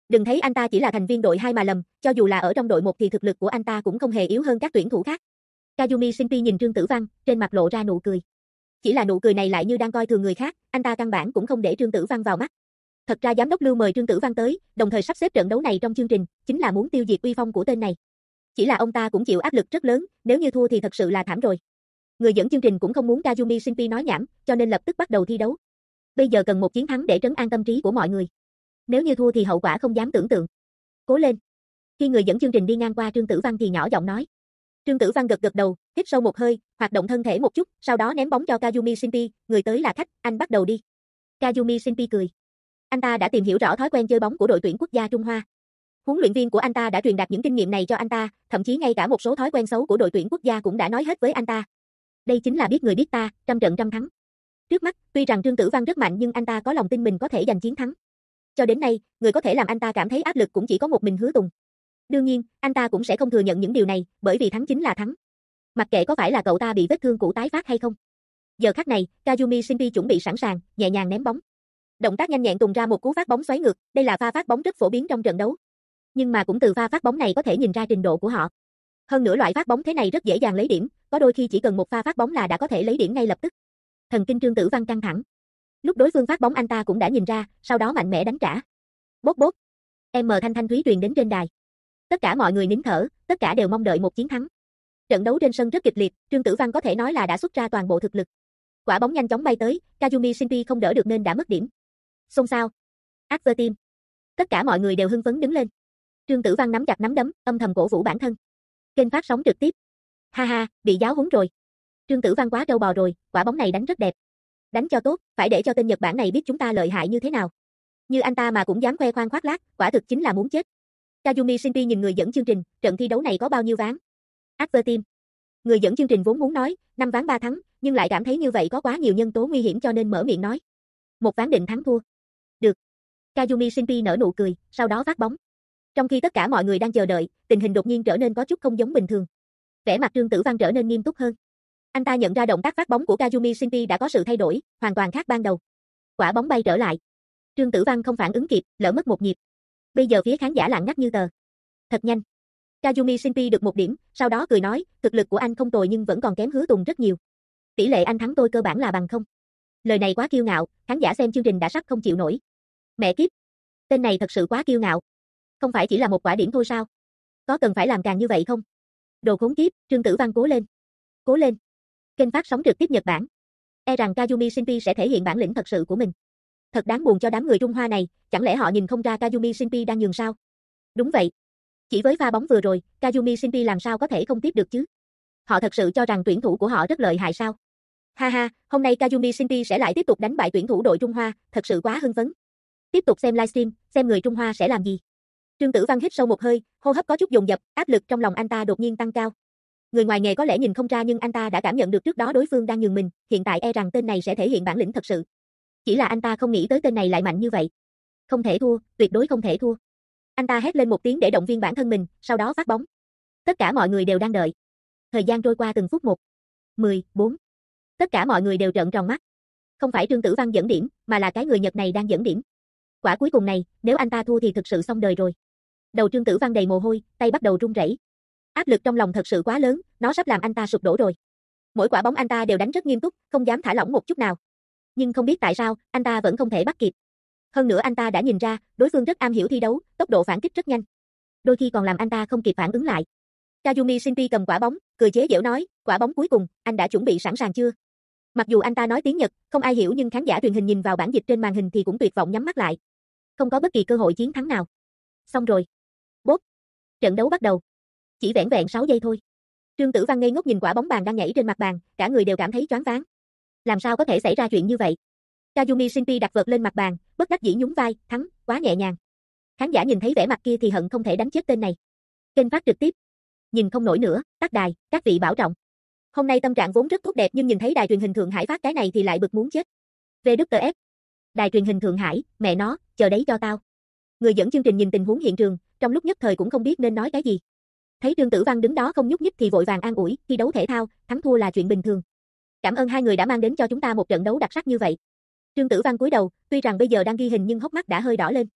Speaker 1: Đừng thấy anh ta chỉ là thành viên đội 2 mà lầm, cho dù là ở trong đội 1 thì thực lực của anh ta cũng không hề yếu hơn các tuyển thủ khác. Kazumi Shinpi nhìn Trương Tử Văn, trên mặt lộ ra nụ cười. Chỉ là nụ cười này lại như đang coi thường người khác, anh ta căn bản cũng không để Trương Tử Văn vào mắt. Thật ra giám đốc Lưu mời Trương Tử Văn tới, đồng thời sắp xếp trận đấu này trong chương trình, chính là muốn tiêu diệt uy phong của tên này. Chỉ là ông ta cũng chịu áp lực rất lớn, nếu như thua thì thật sự là thảm rồi. Người dẫn chương trình cũng không muốn Kazumi Shinpi nói nhảm, cho nên lập tức bắt đầu thi đấu. Bây giờ cần một chiến thắng để trấn an tâm trí của mọi người. Nếu như thua thì hậu quả không dám tưởng tượng. Cố lên. Khi người dẫn chương trình đi ngang qua Trương Tử Văn thì nhỏ giọng nói. Trương Tử Văn gật gật đầu, hít sâu một hơi, hoạt động thân thể một chút, sau đó ném bóng cho Kazumi Shinpi, người tới là khách, anh bắt đầu đi. Kazumi Shinpi cười. Anh ta đã tìm hiểu rõ thói quen chơi bóng của đội tuyển quốc gia Trung Hoa. Huấn luyện viên của anh ta đã truyền đạt những kinh nghiệm này cho anh ta, thậm chí ngay cả một số thói quen xấu của đội tuyển quốc gia cũng đã nói hết với anh ta. Đây chính là biết người biết ta, trăm trận trăm thắng. Trước mắt, tuy rằng Trương Tử Văn rất mạnh nhưng anh ta có lòng tin mình có thể giành chiến thắng. Cho đến nay, người có thể làm anh ta cảm thấy áp lực cũng chỉ có một mình Hứa Tùng. Đương nhiên, anh ta cũng sẽ không thừa nhận những điều này, bởi vì thắng chính là thắng. Mặc kệ có phải là cậu ta bị vết thương cũ tái phát hay không. Giờ khắc này, Kazumi Shinpi chuẩn bị sẵn sàng, nhẹ nhàng ném bóng. Động tác nhanh nhẹn tung ra một cú phát bóng xoáy ngược, đây là pha phát bóng rất phổ biến trong trận đấu. Nhưng mà cũng từ pha phát bóng này có thể nhìn ra trình độ của họ. Hơn nữa loại phát bóng thế này rất dễ dàng lấy điểm, có đôi khi chỉ cần một pha phát bóng là đã có thể lấy điểm ngay lập tức. Thần kinh Trương Tử Văn căng thẳng. Lúc đối phương phát bóng anh ta cũng đã nhìn ra, sau đó mạnh mẽ đánh trả. Bốp bốp. Thanh thanh thúy truyền đến trên đài. Tất cả mọi người nín thở, tất cả đều mong đợi một chiến thắng. Trận đấu trên sân rất kịch liệt, Trương Tử Văn có thể nói là đã xuất ra toàn bộ thực lực. Quả bóng nhanh chóng bay tới, Kazumi Shinpi không đỡ được nên đã mất điểm. Xôn xao. Adver Team. Tất cả mọi người đều hưng phấn đứng lên. Trương Tử Văn nắm chặt nắm đấm, âm thầm cổ vũ bản thân. Kênh phát sóng trực tiếp. Ha ha, bị giáo huấn rồi. Trương Tử Văn quá trâu bò rồi, quả bóng này đánh rất đẹp. Đánh cho tốt, phải để cho tên Nhật Bản này biết chúng ta lợi hại như thế nào. Như anh ta mà cũng dám khoe khoang khoác lác, quả thực chính là muốn chết. Kazumi Shinpi nhìn người dẫn chương trình, trận thi đấu này có bao nhiêu ván? Adver Team. Người dẫn chương trình vốn muốn nói, 5 ván 3 thắng, nhưng lại cảm thấy như vậy có quá nhiều nhân tố nguy hiểm cho nên mở miệng nói. Một ván định thắng thua. Được. Kazumi Shinpi nở nụ cười, sau đó phát bóng. Trong khi tất cả mọi người đang chờ đợi, tình hình đột nhiên trở nên có chút không giống bình thường. Vẻ mặt Trương Tử Văn trở nên nghiêm túc hơn. Anh ta nhận ra động tác phát bóng của Kazumi Shinpi đã có sự thay đổi, hoàn toàn khác ban đầu. Quả bóng bay trở lại. Trương Tử Văn không phản ứng kịp, lỡ mất một nhịp. Bây giờ phía khán giả lặng ngắt như tờ. Thật nhanh. Kazumi Shinpi được một điểm, sau đó cười nói, thực lực của anh không tồi nhưng vẫn còn kém Hứa Tùng rất nhiều. Tỷ lệ anh thắng tôi cơ bản là bằng không. Lời này quá kiêu ngạo, khán giả xem chương trình đã sắp không chịu nổi. Mẹ kiếp. Tên này thật sự quá kiêu ngạo. Không phải chỉ là một quả điểm thôi sao? Có cần phải làm càng như vậy không? Đồ khốn kiếp, Trương Tử Văn cố lên. Cố lên. Kênh phát sóng trực tiếp Nhật Bản. E rằng Kazumi Shinpi sẽ thể hiện bản lĩnh thật sự của mình. Thật đáng buồn cho đám người Trung Hoa này, chẳng lẽ họ nhìn không ra Kazumi Shinpi đang nhường sao? Đúng vậy. Chỉ với pha bóng vừa rồi, Kazumi Shinpi làm sao có thể không tiếp được chứ? Họ thật sự cho rằng tuyển thủ của họ rất lợi hại sao? Ha ha, hôm nay Kazumi Shinpi sẽ lại tiếp tục đánh bại tuyển thủ đội Trung Hoa, thật sự quá hưng phấn. Tiếp tục xem livestream, xem người Trung Hoa sẽ làm gì. Trương Tử Văn hít sâu một hơi, hô hấp có chút dồn dập, áp lực trong lòng anh ta đột nhiên tăng cao. Người ngoài nghề có lẽ nhìn không ra nhưng anh ta đã cảm nhận được trước đó đối phương đang nhường mình, hiện tại e rằng tên này sẽ thể hiện bản lĩnh thật sự. Chỉ là anh ta không nghĩ tới tên này lại mạnh như vậy. Không thể thua, tuyệt đối không thể thua. Anh ta hét lên một tiếng để động viên bản thân mình, sau đó phát bóng. Tất cả mọi người đều đang đợi. Thời gian trôi qua từng phút một. 10, 4. Tất cả mọi người đều trợn tròn mắt. Không phải Trương Tử Văn dẫn điểm, mà là cái người Nhật này đang dẫn điểm. Quả cuối cùng này, nếu anh ta thua thì thực sự xong đời rồi. Đầu Trương Tử Văn đầy mồ hôi, tay bắt đầu run rẩy. Áp lực trong lòng thật sự quá lớn, nó sắp làm anh ta sụp đổ rồi. Mỗi quả bóng anh ta đều đánh rất nghiêm túc, không dám thả lỏng một chút nào. Nhưng không biết tại sao, anh ta vẫn không thể bắt kịp. Hơn nữa anh ta đã nhìn ra, đối phương rất am hiểu thi đấu, tốc độ phản kích rất nhanh. Đôi khi còn làm anh ta không kịp phản ứng lại. Kazumi Shinpi cầm quả bóng, cười chế giễu nói, quả bóng cuối cùng, anh đã chuẩn bị sẵn sàng chưa? Mặc dù anh ta nói tiếng Nhật, không ai hiểu nhưng khán giả truyền hình nhìn vào bản dịch trên màn hình thì cũng tuyệt vọng nhắm mắt lại. Không có bất kỳ cơ hội chiến thắng nào. Xong rồi. Bốp. Trận đấu bắt đầu. Chỉ vẻn vẹn 6 giây thôi. Trương Tử Văn ngây ngốc nhìn quả bóng bàn đang nhảy trên mặt bàn, cả người đều cảm thấy choáng váng. Làm sao có thể xảy ra chuyện như vậy? Kazumi Shinpi đặt vợt lên mặt bàn, bất đắc dĩ nhún vai, thắng, quá nhẹ nhàng. Khán giả nhìn thấy vẻ mặt kia thì hận không thể đánh chết tên này. Kênh phát trực tiếp. Nhìn không nổi nữa, tắt đài, các vị bảo trọng. Hôm nay tâm trạng vốn rất tốt đẹp nhưng nhìn thấy đài truyền hình Thượng Hải phát cái này thì lại bực muốn chết. VWF. Đài truyền hình Thượng Hải, mẹ nó, chờ đấy cho tao. Người dẫn chương trình nhìn tình huống hiện trường, trong lúc nhất thời cũng không biết nên nói cái gì. Thấy Trương Tử Văn đứng đó không nhúc nhích thì vội vàng an ủi, thi đấu thể thao, thắng thua là chuyện bình thường. Cảm ơn hai người đã mang đến cho chúng ta một trận đấu đặc sắc như vậy. Trương Tử Văn cúi đầu, tuy rằng bây giờ đang ghi hình nhưng hốc mắt đã hơi đỏ lên.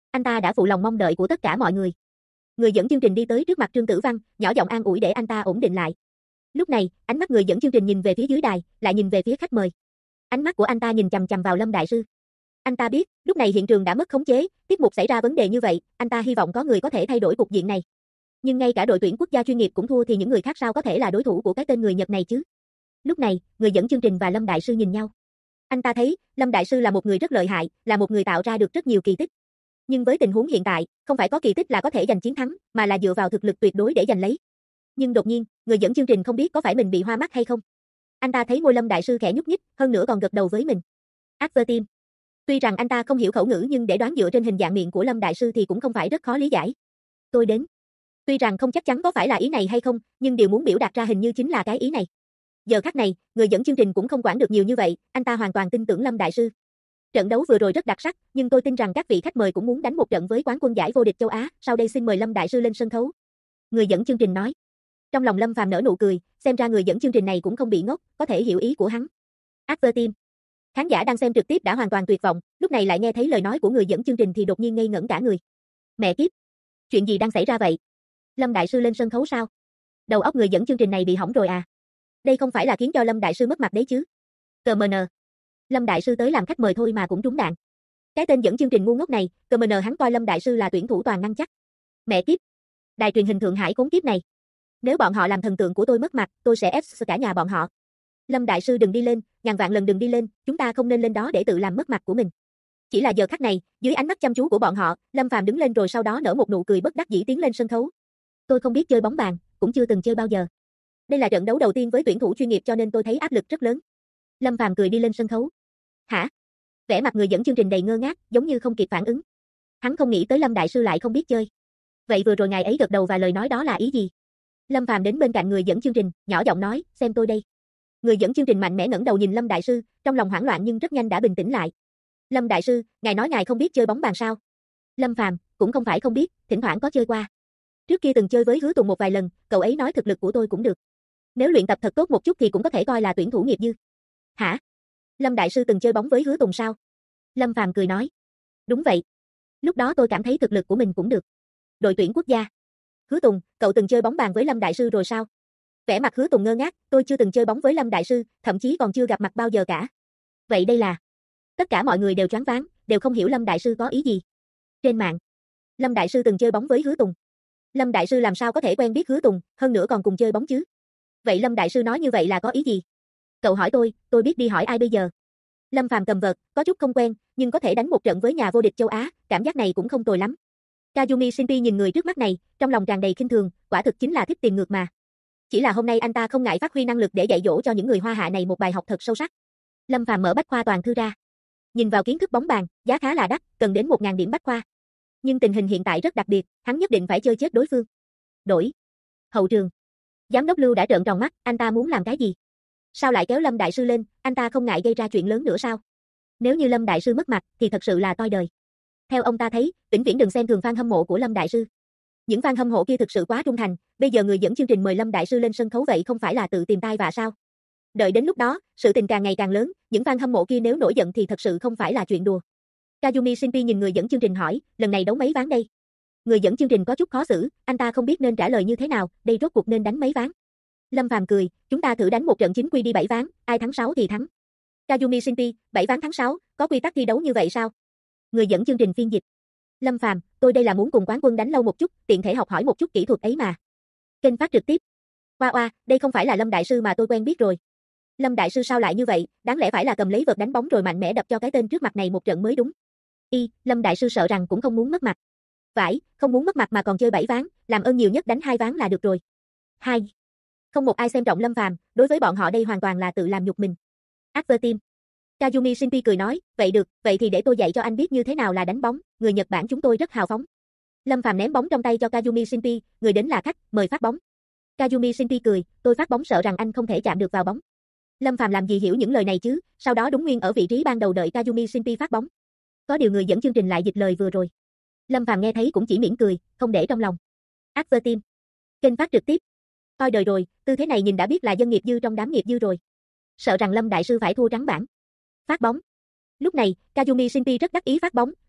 Speaker 1: Anh ta đã phụ lòng mong đợi của tất cả mọi người. Người dẫn chương trình đi tới trước mặt Trương Tử Văn, nhỏ giọng an ủi để anh ta ổn định lại. Lúc này, ánh mắt người dẫn chương trình nhìn về phía dưới đài, lại nhìn về phía khách mời. Ánh mắt của anh ta nhìn chằm chằm vào Lâm đại sư. Anh ta biết, lúc này hiện trường đã mất khống chế, tiết mục xảy ra vấn đề như vậy, anh ta hy vọng có người có thể thay đổi cục diện này. Nhưng ngay cả đội tuyển quốc gia chuyên nghiệp cũng thua thì những người khác sao có thể là đối thủ của cái tên người Nhật này chứ? Lúc này, người dẫn chương trình và Lâm đại sư nhìn nhau. Anh ta thấy, Lâm đại sư là một người rất lợi hại, là một người tạo ra được rất nhiều kỳ tích. Nhưng với tình huống hiện tại, không phải có kỳ tích là có thể giành chiến thắng, mà là dựa vào thực lực tuyệt đối để giành lấy. Nhưng đột nhiên, người dẫn chương trình không biết có phải mình bị hoa mắt hay không. Anh ta thấy môi Lâm đại sư khẽ nhúc nhích, hơn nữa còn gật đầu với mình. Advertim. Tuy rằng anh ta không hiểu khẩu ngữ nhưng để đoán dựa trên hình dạng miệng của Lâm đại sư thì cũng không phải rất khó lý giải. Tôi đến. Tuy rằng không chắc chắn có phải là ý này hay không, nhưng điều muốn biểu đạt ra hình như chính là cái ý này. Giờ khắc này, người dẫn chương trình cũng không quản được nhiều như vậy, anh ta hoàn toàn tin tưởng Lâm đại sư. Trận đấu vừa rồi rất đặc sắc, nhưng tôi tin rằng các vị khách mời cũng muốn đánh một trận với quán quân giải vô địch châu Á, sau đây xin mời Lâm đại sư lên sân khấu. Người dẫn chương trình nói. Trong lòng Lâm Phàm nở nụ cười, xem ra người dẫn chương trình này cũng không bị ngốc, có thể hiểu ý của hắn. Advertim. Khán giả đang xem trực tiếp đã hoàn toàn tuyệt vọng, lúc này lại nghe thấy lời nói của người dẫn chương trình thì đột nhiên ngây ngẩn cả người. Mẹ kiếp, chuyện gì đang xảy ra vậy? Lâm đại sư lên sân khấu sao? Đầu óc người dẫn chương trình này bị hỏng rồi à? Đây không phải là khiến cho Lâm đại sư mất mặt đấy chứ? CMN. Lâm đại sư tới làm khách mời thôi mà cũng trúng đạn. Cái tên dẫn chương trình ngu ngốc này, CMN hắn coi Lâm đại sư là tuyển thủ toàn năng chắc. Mẹ kiếp. Đài truyền hình Thượng Hải khốn kiếp này. Nếu bọn họ làm thần tượng của tôi mất mặt, tôi sẽ ép cả nhà bọn họ. Lâm đại sư đừng đi lên, ngàn vạn lần đừng đi lên, chúng ta không nên lên đó để tự làm mất mặt của mình. Chỉ là giờ khắc này, dưới ánh mắt chăm chú của bọn họ, Lâm Phàm đứng lên rồi sau đó nở một nụ cười bất đắc dĩ tiến lên sân khấu. Tôi không biết chơi bóng bàn, cũng chưa từng chơi bao giờ. Đây là trận đấu đầu tiên với tuyển thủ chuyên nghiệp cho nên tôi thấy áp lực rất lớn. Lâm Phàm cười đi lên sân khấu. Hả? Vẻ mặt người dẫn chương trình đầy ngơ ngác, giống như không kịp phản ứng. Hắn không nghĩ tới Lâm đại sư lại không biết chơi. Vậy vừa rồi ngài ấy gật đầu và lời nói đó là ý gì? Lâm Phàm đến bên cạnh người dẫn chương trình, nhỏ giọng nói, xem tôi đây. Người dẫn chương trình mạnh mẽ ngẩng đầu nhìn Lâm đại sư, trong lòng hoảng loạn nhưng rất nhanh đã bình tĩnh lại. Lâm đại sư, ngài nói ngài không biết chơi bóng bàn sao? Lâm Phàm, cũng không phải không biết, thỉnh thoảng có chơi qua. Trước kia từng chơi với Hứa Tùng một vài lần, cậu ấy nói thực lực của tôi cũng được. Nếu luyện tập thật tốt một chút thì cũng có thể coi là tuyển thủ nghiệp dư. Hả? Lâm đại sư từng chơi bóng với Hứa Tùng sao? Lâm Phàm cười nói. Đúng vậy. Lúc đó tôi cảm thấy thực lực của mình cũng được. Đội tuyển quốc gia. Hứa Tùng, cậu từng chơi bóng bàn với Lâm đại sư rồi sao? Vẻ mặt Hứa Tùng ngơ ngác, tôi chưa từng chơi bóng với Lâm đại sư, thậm chí còn chưa gặp mặt bao giờ cả. Vậy đây là? Tất cả mọi người đều choáng váng, đều không hiểu Lâm đại sư có ý gì. Trên mạng, Lâm đại sư từng chơi bóng với Hứa Tùng. Lâm đại sư làm sao có thể quen biết Hứa Tùng, hơn nữa còn cùng chơi bóng chứ? Vậy Lâm đại sư nói như vậy là có ý gì? Cậu hỏi tôi biết đi hỏi ai bây giờ? Lâm Phàm cầm vợt, có chút không quen, nhưng có thể đánh một trận với nhà vô địch châu Á, cảm giác này cũng không tồi lắm. Kazumi Shinpi nhìn người trước mắt này, trong lòng tràn đầy khinh thường, quả thực chính là thích tiền ngược mà. Chỉ là hôm nay anh ta không ngại phát huy năng lực để dạy dỗ cho những người Hoa Hạ này một bài học thật sâu sắc. Lâm Phàm mở bách khoa toàn thư ra. Nhìn vào kiến thức bóng bàn, giá khá là đắt, cần đến 1000 điểm bách khoa. Nhưng tình hình hiện tại rất đặc biệt, hắn nhất định phải chơi chết đối phương. Đổi. Hậu trường. Giám đốc Lưu đã trợn tròn mắt, anh ta muốn làm cái gì? Sao lại kéo Lâm đại sư lên, anh ta không ngại gây ra chuyện lớn nữa sao? Nếu như Lâm đại sư mất mặt thì thật sự là toi đời. Theo ông ta thấy, vĩnh viễn đừng xem thường fan hâm mộ của Lâm đại sư. Những fan hâm mộ kia thực sự quá trung thành, bây giờ người dẫn chương trình mời Lâm đại sư lên sân khấu vậy không phải là tự tìm tai vạ sao? Đợi đến lúc đó, sự tình càng ngày càng lớn, những fan hâm mộ kia nếu nổi giận thì thật sự không phải là chuyện đùa. Kazumi Shinpi nhìn người dẫn chương trình hỏi, lần này đấu mấy ván đây? Người dẫn chương trình có chút khó xử, anh ta không biết nên trả lời như thế nào, đây rốt cuộc nên đánh mấy ván? Lâm Phàm cười, chúng ta thử đánh một trận chính quy đi 7 ván, ai thắng 6 thì thắng. Kazumi Shinpi, 7 ván thắng 6, có quy tắc thi đấu như vậy sao? Người dẫn chương trình phiên dịch. Lâm Phàm, tôi đây là muốn cùng quán quân đánh lâu một chút, tiện thể học hỏi một chút kỹ thuật ấy mà. Kênh phát trực tiếp. Oa, đây không phải là Lâm đại sư mà tôi quen biết rồi. Lâm đại sư sao lại như vậy, đáng lẽ phải là cầm lấy vợt đánh bóng rồi mạnh mẽ đập cho cái tên trước mặt này một trận mới đúng. Lâm đại sư sợ rằng cũng không muốn mất mặt. Phải, không muốn mất mặt mà còn chơi 7 ván, làm ơn nhiều nhất đánh 2 ván là được rồi. 2. Không một ai xem trọng Lâm Phàm, đối với bọn họ đây hoàn toàn là tự làm nhục mình. Advertim. Kazumi Shinpi cười nói, vậy được, vậy thì để tôi dạy cho anh biết như thế nào là đánh bóng, người Nhật Bản chúng tôi rất hào phóng. Lâm Phàm ném bóng trong tay cho Kazumi Shinpi, người đến là khách, mời phát bóng. Kazumi Shinpi cười, tôi phát bóng sợ rằng anh không thể chạm được vào bóng. Lâm Phàm làm gì hiểu những lời này chứ, sau đó đúng nguyên ở vị trí ban đầu đợi Kazumi Shinpi phát bóng. Có điều người dẫn chương trình lại dịch lời vừa rồi. Lâm Phàm nghe thấy cũng chỉ mỉm cười, không để trong lòng. Advertim. Kênh phát trực tiếp. Coi đời rồi, tư thế này nhìn đã biết là dân nghiệp dư trong đám nghiệp dư rồi. Sợ rằng Lâm đại sư phải thua trắng bảng. Phát bóng. Lúc này, Kazumi Shinpi rất đắc ý phát bóng,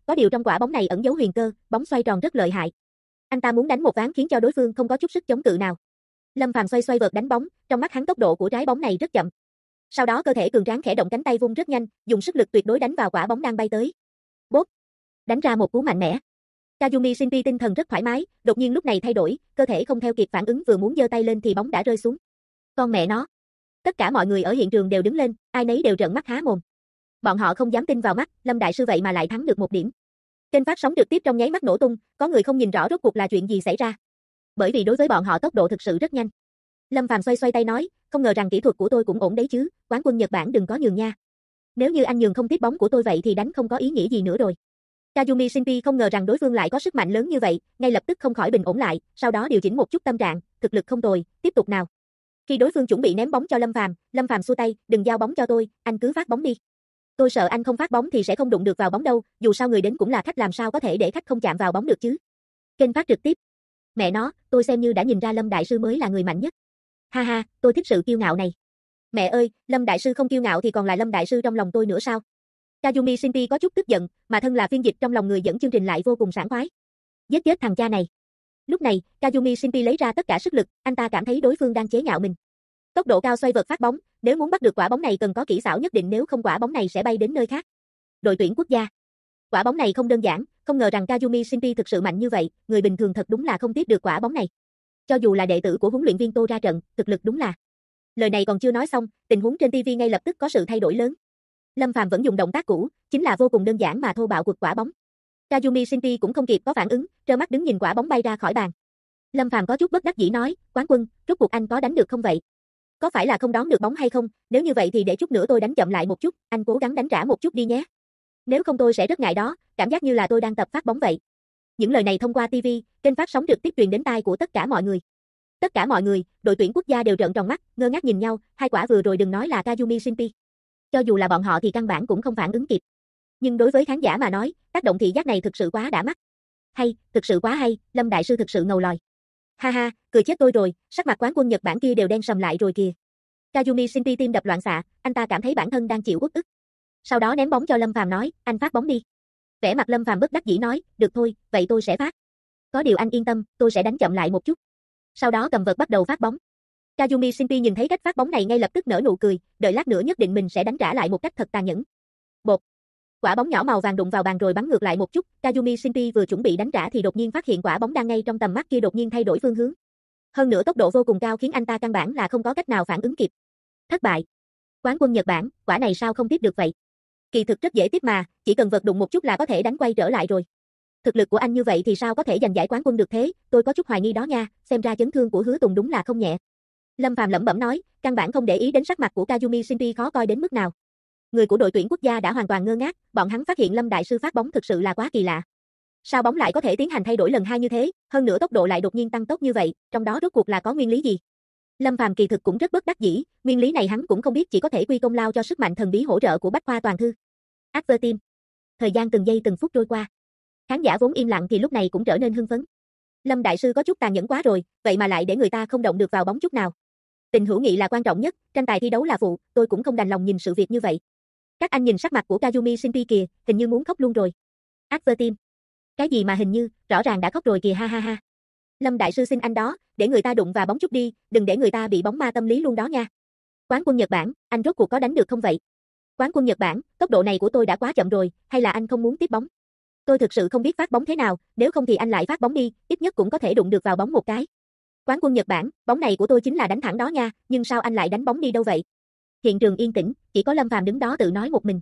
Speaker 1: Có điều trong quả bóng này ẩn giấu huyền cơ, bóng xoay tròn rất lợi hại. Anh ta muốn đánh một ván khiến cho đối phương không có chút sức chống cự nào. Lâm Phàm xoay xoay vợt đánh bóng, trong mắt hắn tốc độ của trái bóng này rất chậm. Sau đó cơ thể cường tráng khẽ động cánh tay vung rất nhanh, dùng sức lực tuyệt đối đánh vào quả bóng đang bay tới. Bốp! Đánh ra một cú mạnh mẽ. Kazumi Shinji tinh thần rất thoải mái, đột nhiên lúc này thay đổi, cơ thể không theo kịp phản ứng vừa muốn giơ tay lên thì bóng đã rơi xuống. Con mẹ nó! Tất cả mọi người ở hiện trường đều đứng lên, ai nấy đều trợn mắt há mồm. Bọn họ không dám tin vào mắt, Lâm đại sư vậy mà lại thắng được 1 điểm. Kênh phát sóng trực tiếp trong nháy mắt nổ tung, có người không nhìn rõ rốt cuộc là chuyện gì xảy ra. Bởi vì đối với bọn họ tốc độ thực sự rất nhanh. Lâm Phàm xoay xoay tay nói, không ngờ rằng kỹ thuật của tôi cũng ổn đấy chứ, quán quân Nhật Bản đừng có nhường nha. Nếu như anh nhường không tiếp bóng của tôi vậy thì đánh không có ý nghĩa gì nữa rồi. Kazumi Shinji không ngờ rằng đối phương lại có sức mạnh lớn như vậy, ngay lập tức không khỏi bình ổn lại, sau đó điều chỉnh một chút tâm trạng, thực lực không tồi, tiếp tục nào. Khi đối phương chuẩn bị ném bóng cho Lâm Phàm xua tay, đừng giao bóng cho tôi, anh cứ phát bóng đi. Tôi sợ anh không phát bóng thì sẽ không đụng được vào bóng đâu, dù sao người đến cũng là khách làm sao có thể để khách không chạm vào bóng được chứ. Kênh phát trực tiếp. Mẹ nó, tôi xem như đã nhìn ra Lâm đại sư mới là người mạnh nhất. Ha ha, tôi thích sự kiêu ngạo này. Mẹ ơi, Lâm đại sư không kiêu ngạo thì còn là Lâm đại sư trong lòng tôi nữa sao? Kazumi Shinji có chút tức giận, mà thân là phiên dịch trong lòng người dẫn chương trình lại vô cùng sảng khoái. Giết chết thằng cha này. Lúc này, Kazumi Shinji lấy ra tất cả sức lực, anh ta cảm thấy đối phương đang chế nhạo mình. Tốc độ cao xoay vợt phát bóng, nếu muốn bắt được quả bóng này cần có kỹ xảo nhất định nếu không quả bóng này sẽ bay đến nơi khác. Đội tuyển quốc gia. Quả bóng này không đơn giản, không ngờ rằng Kazumi Shinji thực sự mạnh như vậy, người bình thường thật đúng là không tiếp được quả bóng này. Cho dù là đệ tử của huấn luyện viên Tô ra trận, thực lực đúng là. Lời này còn chưa nói xong, tình huống trên TV ngay lập tức có sự thay đổi lớn. Lâm Phàm vẫn dùng động tác cũ, chính là vô cùng đơn giản mà thô bạo quật quả bóng. Kazumi Shinji cũng không kịp có phản ứng, trơ mắt đứng nhìn quả bóng bay ra khỏi bàn. Lâm Phàm có chút bất đắc dĩ nói, quán quân, rốt cuộc anh có đánh được không vậy? Có phải là không đón được bóng hay không? Nếu như vậy thì để chút nữa tôi đánh chậm lại một chút, anh cố gắng đánh trả một chút đi nhé. Nếu không tôi sẽ rất ngại đó, cảm giác như là tôi đang tập phát bóng vậy. Những lời này thông qua TV, kênh phát sóng trực tiếp truyền đến tai của tất cả mọi người. Tất cả mọi người, đội tuyển quốc gia đều trợn tròn mắt, ngơ ngác nhìn nhau, hai quả vừa rồi đừng nói là Kazumi Shinji. Cho dù là bọn họ thì căn bản cũng không phản ứng kịp. Nhưng đối với khán giả mà nói, tác động thị giác này thực sự quá đã mắt. Hay, thực sự quá hay, Lâm đại sư thực sự ngầu lòi. Ha ha, cười chết tôi rồi, sắc mặt quán quân Nhật Bản kia đều đen sầm lại rồi kìa. Kazumi Shinji tim đập loạn xạ, anh ta cảm thấy bản thân đang chịu uất ức. Sau đó ném bóng cho Lâm Phàm nói, anh phát bóng đi. Vẻ mặt Lâm Phàm bất đắc dĩ nói, được thôi, vậy tôi sẽ phát. Có điều anh yên tâm, tôi sẽ đánh chậm lại một chút. Sau đó cầm vợt bắt đầu phát bóng. Kazumi Shinji nhìn thấy cách phát bóng này ngay lập tức nở nụ cười, đợi lát nữa nhất định mình sẽ đánh trả lại một cách thật tàn nhẫn. Bột. Quả bóng nhỏ màu vàng đụng vào bàn rồi bắn ngược lại một chút, Kazumi Shinji vừa chuẩn bị đánh trả thì đột nhiên phát hiện quả bóng đang ngay trong tầm mắt kia đột nhiên thay đổi phương hướng. Hơn nữa tốc độ vô cùng cao khiến anh ta căn bản là không có cách nào phản ứng kịp. Thất bại. Quán quân Nhật Bản, quả này sao không tiếp được vậy? Kỳ thực rất dễ tiếp mà, chỉ cần vợt đụng một chút là có thể đánh quay trở lại rồi. Thực lực của anh như vậy thì sao có thể giành giải quán quân được thế, tôi có chút hoài nghi đó nha, xem ra chấn thương của Hứa Tùng đúng là không nhẹ. Lâm Phàm lẩm bẩm nói, căn bản không để ý đến sắc mặt của Kazumi Shinji khó coi đến mức nào. Người của đội tuyển quốc gia đã hoàn toàn ngơ ngác, bọn hắn phát hiện Lâm đại sư phát bóng thực sự là quá kỳ lạ. Sao bóng lại có thể tiến hành thay đổi lần hai như thế, hơn nữa tốc độ lại đột nhiên tăng tốc như vậy, trong đó rốt cuộc là có nguyên lý gì? Lâm Phàm kỳ thực cũng rất bất đắc dĩ, nguyên lý này hắn cũng không biết, chỉ có thể quy công lao cho sức mạnh thần bí hỗ trợ của Bách Khoa Toàn Thư. Advertime. Thời gian từng giây từng phút trôi qua. Khán giả vốn im lặng thì lúc này cũng trở nên hưng phấn. Lâm đại sư có chút tàn nhẫn quá rồi, vậy mà lại để người ta không động được vào bóng chút nào. Tình hữu nghị là quan trọng nhất, tranh tài thi đấu là phụ, tôi cũng không đành lòng nhìn sự việc như vậy. Các anh nhìn sắc mặt của Kazumi Shinji kìa, hình như muốn khóc luôn rồi. Advertime. Cái gì mà hình như, rõ ràng đã khóc rồi kìa ha ha ha. Lâm đại sư xin anh đó, để người ta đụng vào bóng chút đi, đừng để người ta bị bóng ma tâm lý luôn đó nha. Quán quân Nhật Bản, anh rốt cuộc có đánh được không vậy? Quán quân Nhật Bản, tốc độ này của tôi đã quá chậm rồi, hay là anh không muốn tiếp bóng? Tôi thực sự không biết phát bóng thế nào, nếu không thì anh lại phát bóng đi, ít nhất cũng có thể đụng được vào bóng một cái. Quán quân Nhật Bản, bóng này của tôi chính là đánh thẳng đó nha, nhưng sao anh lại đánh bóng đi đâu vậy? Hiện trường yên tĩnh, chỉ có Lâm Phàm đứng đó tự nói một mình.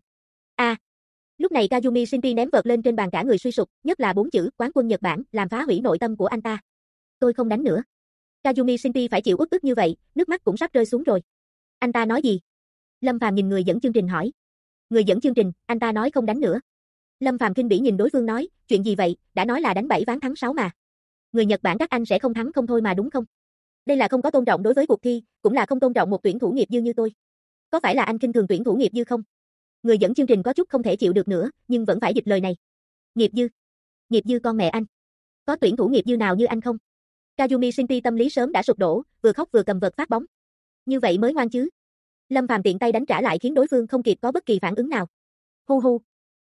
Speaker 1: Lúc này Kazumi Shinji ném vợt lên trên bàn cả người suy sụp, nhất là 4 chữ quán quân Nhật Bản làm phá hủy nội tâm của anh ta. Tôi không đánh nữa. Kazumi Shinji phải chịu uất ức như vậy, nước mắt cũng sắp rơi xuống rồi. Anh ta nói gì? Lâm Phàm nhìn người dẫn chương trình hỏi. Người dẫn chương trình, anh ta nói không đánh nữa. Lâm Phàm khinh bỉ nhìn đối phương nói, chuyện gì vậy, đã nói là đánh 7 ván thắng 6 mà. Người Nhật Bản các anh sẽ không thắng không thôi mà đúng không? Đây là không có tôn trọng đối với cuộc thi, cũng là không tôn trọng một tuyển thủ nghiệp dư như tôi. Có phải là anh khinh thường tuyển thủ nghiệp dư không? Người dẫn chương trình có chút không thể chịu được nữa, nhưng vẫn phải dịch lời này. Nghiệp dư? Nghiệp dư con mẹ anh. Có tuyển thủ nghiệp dư nào như anh không? Kazumi Shinji tâm lý sớm đã sụp đổ, vừa khóc vừa cầm vợt phát bóng. Như vậy mới ngoan chứ. Lâm Phàm tiện tay đánh trả lại khiến đối phương không kịp có bất kỳ phản ứng nào. Hu hu.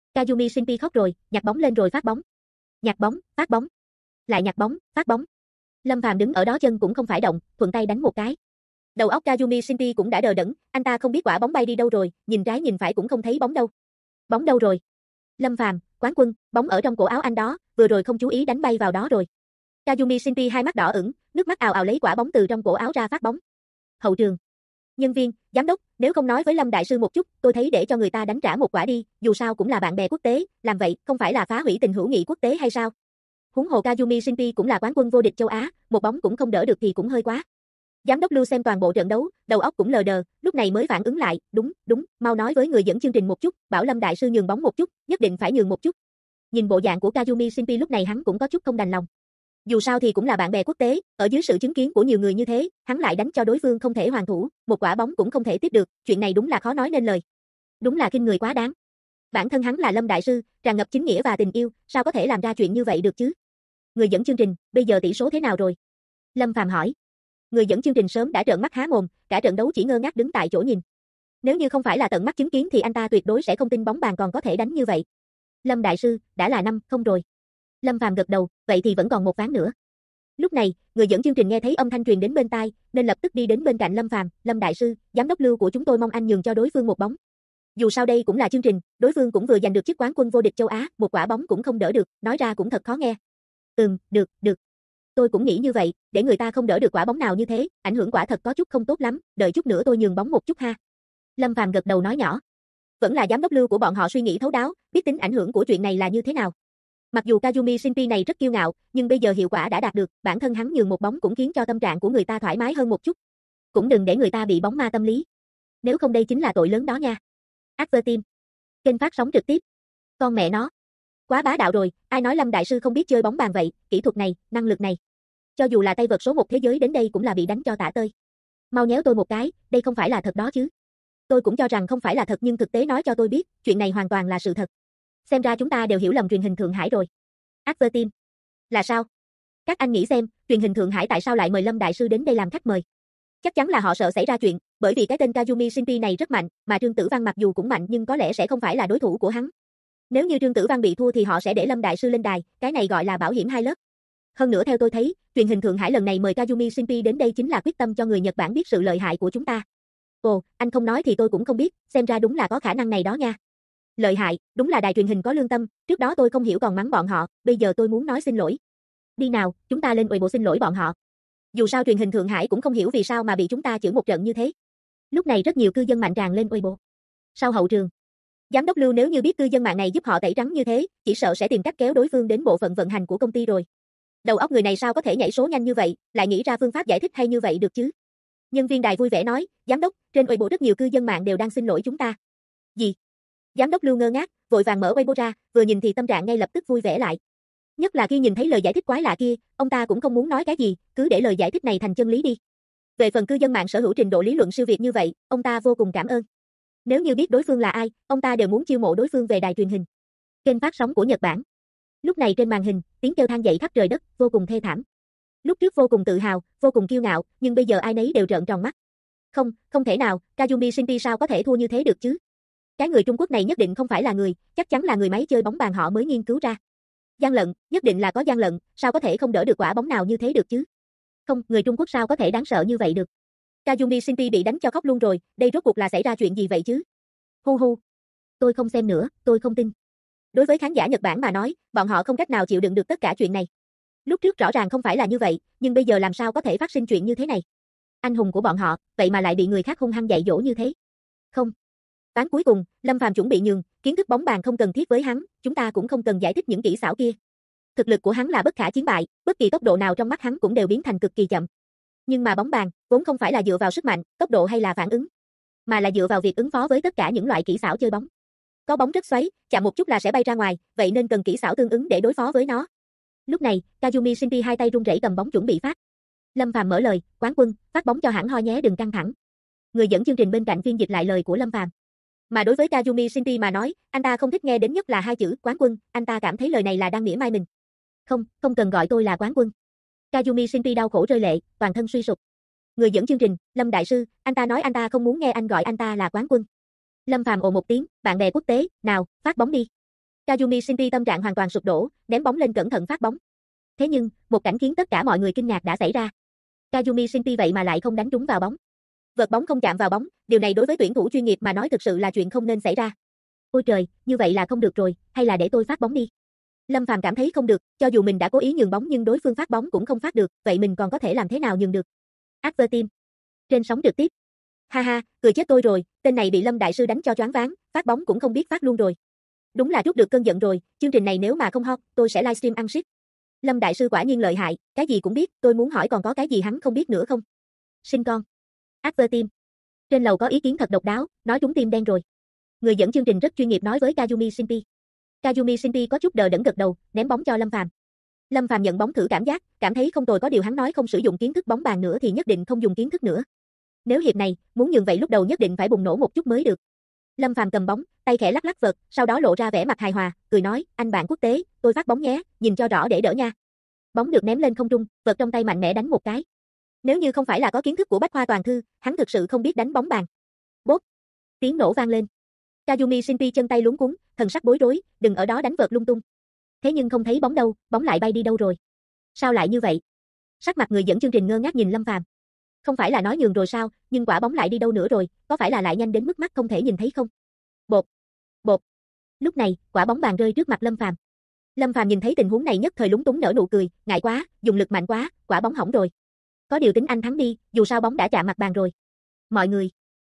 Speaker 1: Kazumi Shinpi khóc rồi, nhặt bóng lên rồi phát bóng. Nhặt bóng, phát bóng. Lại nhặt bóng, phát bóng. Lâm Phàm đứng ở đó chân cũng không phải động, thuận tay đánh một cái. Đầu óc Kazumi Shinpi cũng đã đờ đẫn, anh ta không biết quả bóng bay đi đâu rồi, nhìn trái nhìn phải cũng không thấy bóng đâu. Bóng đâu rồi? Lâm Phàm, quán quân, bóng ở trong cổ áo anh đó, vừa rồi không chú ý đánh bay vào đó rồi. Kazumi Shinpi hai mắt đỏ ửng, nước mắt ào ào lấy quả bóng từ trong cổ áo ra phát bóng. Hậu trường. Nhân viên, giám đốc, nếu không nói với Lâm đại sư một chút, tôi thấy để cho người ta đánh trả một quả đi, dù sao cũng là bạn bè quốc tế, làm vậy không phải là phá hủy tình hữu nghị quốc tế hay sao? Huống hồ Kazumi Shinpi cũng là quán quân vô địch châu Á, một bóng cũng không đỡ được thì cũng hơi quá. Giám đốc Lưu xem toàn bộ trận đấu, đầu óc cũng lờ đờ, lúc này mới phản ứng lại, đúng, mau nói với người dẫn chương trình một chút, bảo Lâm đại sư nhường bóng một chút, nhất định phải nhường một chút. Nhìn bộ dạng của Kazumi Shinpi lúc này hắn cũng có chút không đành lòng. Dù sao thì cũng là bạn bè quốc tế, ở dưới sự chứng kiến của nhiều người như thế, hắn lại đánh cho đối phương không thể hoàn thủ, một quả bóng cũng không thể tiếp được, chuyện này đúng là khó nói nên lời. Đúng là khinh người quá đáng. Bản thân hắn là Lâm đại sư, tràn ngập chính nghĩa và tình yêu, sao có thể làm ra chuyện như vậy được chứ? Người dẫn chương trình, bây giờ tỷ số thế nào rồi? Lâm Phàm hỏi. Người dẫn chương trình sớm đã trợn mắt há mồm, cả trận đấu chỉ ngơ ngác đứng tại chỗ nhìn. Nếu như không phải là tận mắt chứng kiến thì anh ta tuyệt đối sẽ không tin bóng bàn còn có thể đánh như vậy. Lâm đại sư, đã là 5-0 rồi. Lâm Phàm gật đầu, vậy thì vẫn còn một ván nữa. Lúc này, người dẫn chương trình nghe thấy âm thanh truyền đến bên tai, nên lập tức đi đến bên cạnh Lâm Phàm, Lâm đại sư, giám đốc Lưu của chúng tôi mong anh nhường cho đối phương một bóng. Dù sao đây cũng là chương trình, đối phương cũng vừa giành được chức quán quân vô địch châu Á, một quả bóng cũng không đỡ được, nói ra cũng thật khó nghe. Được. Tôi cũng nghĩ như vậy, để người ta không đỡ được quả bóng nào như thế, ảnh hưởng quả thật có chút không tốt lắm, đợi chút nữa tôi nhường bóng một chút ha. Lâm Phàm gật đầu nói nhỏ. Vẫn là giám đốc Lưu của bọn họ suy nghĩ thấu đáo, biết tính ảnh hưởng của chuyện này là như thế nào. Mặc dù Kazumi Shinpi này rất kiêu ngạo, nhưng bây giờ hiệu quả đã đạt được, bản thân hắn nhường một bóng cũng khiến cho tâm trạng của người ta thoải mái hơn một chút. Cũng đừng để người ta bị bóng ma tâm lý. Nếu không đây chính là tội lớn đó nha. Advertime. Kênh phát sóng trực tiếp. Con mẹ nó. Quá bá đạo rồi, ai nói Lâm đại sư không biết chơi bóng bàn vậy, kỹ thuật này, năng lực này. Cho dù là tay vợt số 1 thế giới đến đây cũng là bị đánh cho tả tơi. Mau nhéo tôi một cái, đây không phải là thật đó chứ. Tôi cũng cho rằng không phải là thật nhưng thực tế nói cho tôi biết, chuyện này hoàn toàn là sự thật. Xem ra chúng ta đều hiểu lầm truyền hình Thượng Hải rồi. Advertime. Là sao? Các anh nghĩ xem, truyền hình Thượng Hải tại sao lại mời Lâm đại sư đến đây làm khách mời? Chắc chắn là họ sợ xảy ra chuyện, bởi vì cái tên Kazumi Shinpi này rất mạnh, mà Trương Tử Văn mặc dù cũng mạnh nhưng có lẽ sẽ không phải là đối thủ của hắn. Nếu như Trương Tử Văn bị thua thì họ sẽ để Lâm đại sư lên đài, cái này gọi là bảo hiểm hai lớp. Hơn nữa theo tôi thấy, truyền hình Thượng Hải lần này mời Kazumi Shinpi đến đây chính là quyết tâm cho người Nhật Bản biết sự lợi hại của chúng ta. Ồ, anh không nói thì tôi cũng không biết, xem ra đúng là có khả năng này đó nha. Lợi hại, đúng là đài truyền hình có lương tâm, trước đó tôi không hiểu còn mắng bọn họ, bây giờ tôi muốn nói xin lỗi. Đi nào, chúng ta lên Weibo xin lỗi bọn họ. Dù sao truyền hình Thượng Hải cũng không hiểu vì sao mà bị chúng ta chửi một trận như thế. Lúc này rất nhiều cư dân mạng tràn lên Weibo. Sau hậu trường, giám đốc Lưu nếu như biết cư dân mạng này giúp họ tẩy trắng như thế, chỉ sợ sẽ tìm cách kéo đối phương đến bộ phận vận hành của công ty rồi. Đầu óc người này sao có thể nhảy số nhanh như vậy, lại nghĩ ra phương pháp giải thích hay như vậy được chứ? Nhân viên đài vui vẻ nói, giám đốc, trên Weibo rất nhiều cư dân mạng đều đang xin lỗi chúng ta. Gì? Giám đốc Lưu ngơ ngác, vội vàng mở Weibo ra, vừa nhìn thì tâm trạng ngay lập tức vui vẻ lại. Nhất là khi nhìn thấy lời giải thích quái lạ kia, ông ta cũng không muốn nói cái gì, cứ để lời giải thích này thành chân lý đi. Về phần cư dân mạng sở hữu trình độ lý luận siêu việt như vậy, ông ta vô cùng cảm ơn. Nếu như biết đối phương là ai, ông ta đều muốn chiêu mộ đối phương về đài truyền hình. Kênh phát sóng của Nhật Bản. Lúc này trên màn hình, tiếng kêu than dậy khắp trời đất, vô cùng thê thảm. Lúc trước vô cùng tự hào, vô cùng kiêu ngạo, nhưng bây giờ ai nấy đều trợn tròn mắt. Không thể nào, Kazumi Shinpi sao có thể thua như thế được chứ? Cái người Trung Quốc này nhất định không phải là người, chắc chắn là người máy chơi bóng bàn họ mới nghiên cứu ra. Gian lận, nhất định là có gian lận, sao có thể không đỡ được quả bóng nào như thế được chứ? Không, người Trung Quốc sao có thể đáng sợ như vậy được? Kazumi Shinpi bị đánh cho khóc luôn rồi, đây rốt cuộc là xảy ra chuyện gì vậy chứ? Hu. Tôi không xem nữa, tôi không tin. Đối với khán giả Nhật Bản mà nói, bọn họ không cách nào chịu đựng được tất cả chuyện này. Lúc trước rõ ràng không phải là như vậy, nhưng bây giờ làm sao có thể phát sinh chuyện như thế này? Anh hùng của bọn họ, vậy mà lại bị người khác hung hăng dạy dỗ như thế. Không. Ván cuối cùng, Lâm Phàm chuẩn bị nhường, kiến thức bóng bàn không cần thiết với hắn, chúng ta cũng không cần giải thích những kỹ xảo kia. Thực lực của hắn là bất khả chiến bại, bất kỳ tốc độ nào trong mắt hắn cũng đều biến thành cực kỳ chậm. Nhưng mà bóng bàn, vốn không phải là dựa vào sức mạnh, tốc độ hay là phản ứng, mà là dựa vào việc ứng phó với tất cả những loại kỹ xảo chơi bóng. Có bóng rất xoáy, chạm một chút là sẽ bay ra ngoài, vậy nên cần kỹ xảo tương ứng để đối phó với nó. Lúc này, Kazumi Shinpi hai tay run rẩy cầm bóng chuẩn bị phát. Lâm Phàm mở lời, quán quân, phát bóng cho hẳn hoi nhé đừng căng thẳng. Người dẫn chương trình bên cạnh phiên dịch lại lời của Lâm Phàm. Mà đối với Kazumi Shinpi mà nói, anh ta không thích nghe đến nhất là hai chữ quán quân, anh ta cảm thấy lời này là đang mỉa mai mình. Không cần gọi tôi là quán quân. Kazumi Shinpi đau khổ rơi lệ, toàn thân suy sụp. Người dẫn chương trình, Lâm đại sư, anh ta nói anh ta không muốn nghe anh gọi anh ta là quán quân. Lâm Phàm ồ một tiếng, bạn bè quốc tế, nào, phát bóng đi. Kazumi Shinji tâm trạng hoàn toàn sụp đổ, ném bóng lên cẩn thận phát bóng. Thế nhưng, một cảnh khiến tất cả mọi người kinh ngạc đã xảy ra. Kazumi Shinji vậy mà lại không đánh trúng vào bóng. Vợt bóng không chạm vào bóng, điều này đối với tuyển thủ chuyên nghiệp mà nói thực sự là chuyện không nên xảy ra. Ôi trời, như vậy là không được rồi, hay là để tôi phát bóng đi. Lâm Phàm cảm thấy không được, cho dù mình đã cố ý nhường bóng nhưng đối phương phát bóng cũng không phát được, vậy mình còn có thể làm thế nào nhường được. Adverteam. Trên sóng trực tiếp. Ha ha, cười chết tôi rồi, tên này bị Lâm đại sư đánh cho choáng váng, phát bóng cũng không biết phát luôn rồi. Đúng là trút được cơn giận rồi, chương trình này nếu mà không hot, tôi sẽ livestream ăn shit. Lâm đại sư quả nhiên lợi hại, cái gì cũng biết, tôi muốn hỏi còn có cái gì hắn không biết nữa không? Sinh con. Adverteam. Trên lầu có ý kiến thật độc đáo, nói trúng tim đen rồi. Người dẫn chương trình rất chuyên nghiệp nói với Kazumi Shinji. Kazumi Shinji có chút đờ đẫn gật đầu, ném bóng cho Lâm Phàm. Lâm Phàm nhận bóng thử cảm giác, cảm thấy không tồi, có điều hắn nói không sử dụng kiến thức bóng bàn nữa thì nhất định không dùng kiến thức nữa. Nếu hiệp này, muốn nhường vậy lúc đầu nhất định phải bùng nổ một chút mới được. Lâm Phàm cầm bóng, tay khẽ lắc lắc vợt, sau đó lộ ra vẻ mặt hài hòa, cười nói, anh bạn quốc tế, tôi phát bóng nhé, nhìn cho rõ để đỡ nha. Bóng được ném lên không trung, vợt trong tay mạnh mẽ đánh một cái. Nếu như không phải là có kiến thức của Bách Khoa Toàn Thư, hắn thực sự không biết đánh bóng bàn. Bốp. Tiếng nổ vang lên. Kazumi Shinji chân tay luống cuống, thần sắc bối rối, đừng ở đó đánh vợt lung tung. Thế nhưng không thấy bóng đâu, bóng lại bay đi đâu rồi? Sao lại như vậy? Sắc mặt người dẫn chương trình ngơ ngác nhìn Lâm Phàm. Không phải là nói nhường rồi sao, nhưng quả bóng lại đi đâu nữa rồi, có phải là lại nhanh đến mức mắt không thể nhìn thấy không? Bột. Bột. Lúc này, quả bóng bàn rơi trước mặt Lâm Phàm. Lâm Phàm nhìn thấy tình huống này nhất thời lúng túng nở nụ cười, ngại quá, dùng lực mạnh quá, quả bóng hỏng rồi. Có điều tính anh thắng đi, dù sao bóng đã chạm mặt bàn rồi. Mọi người.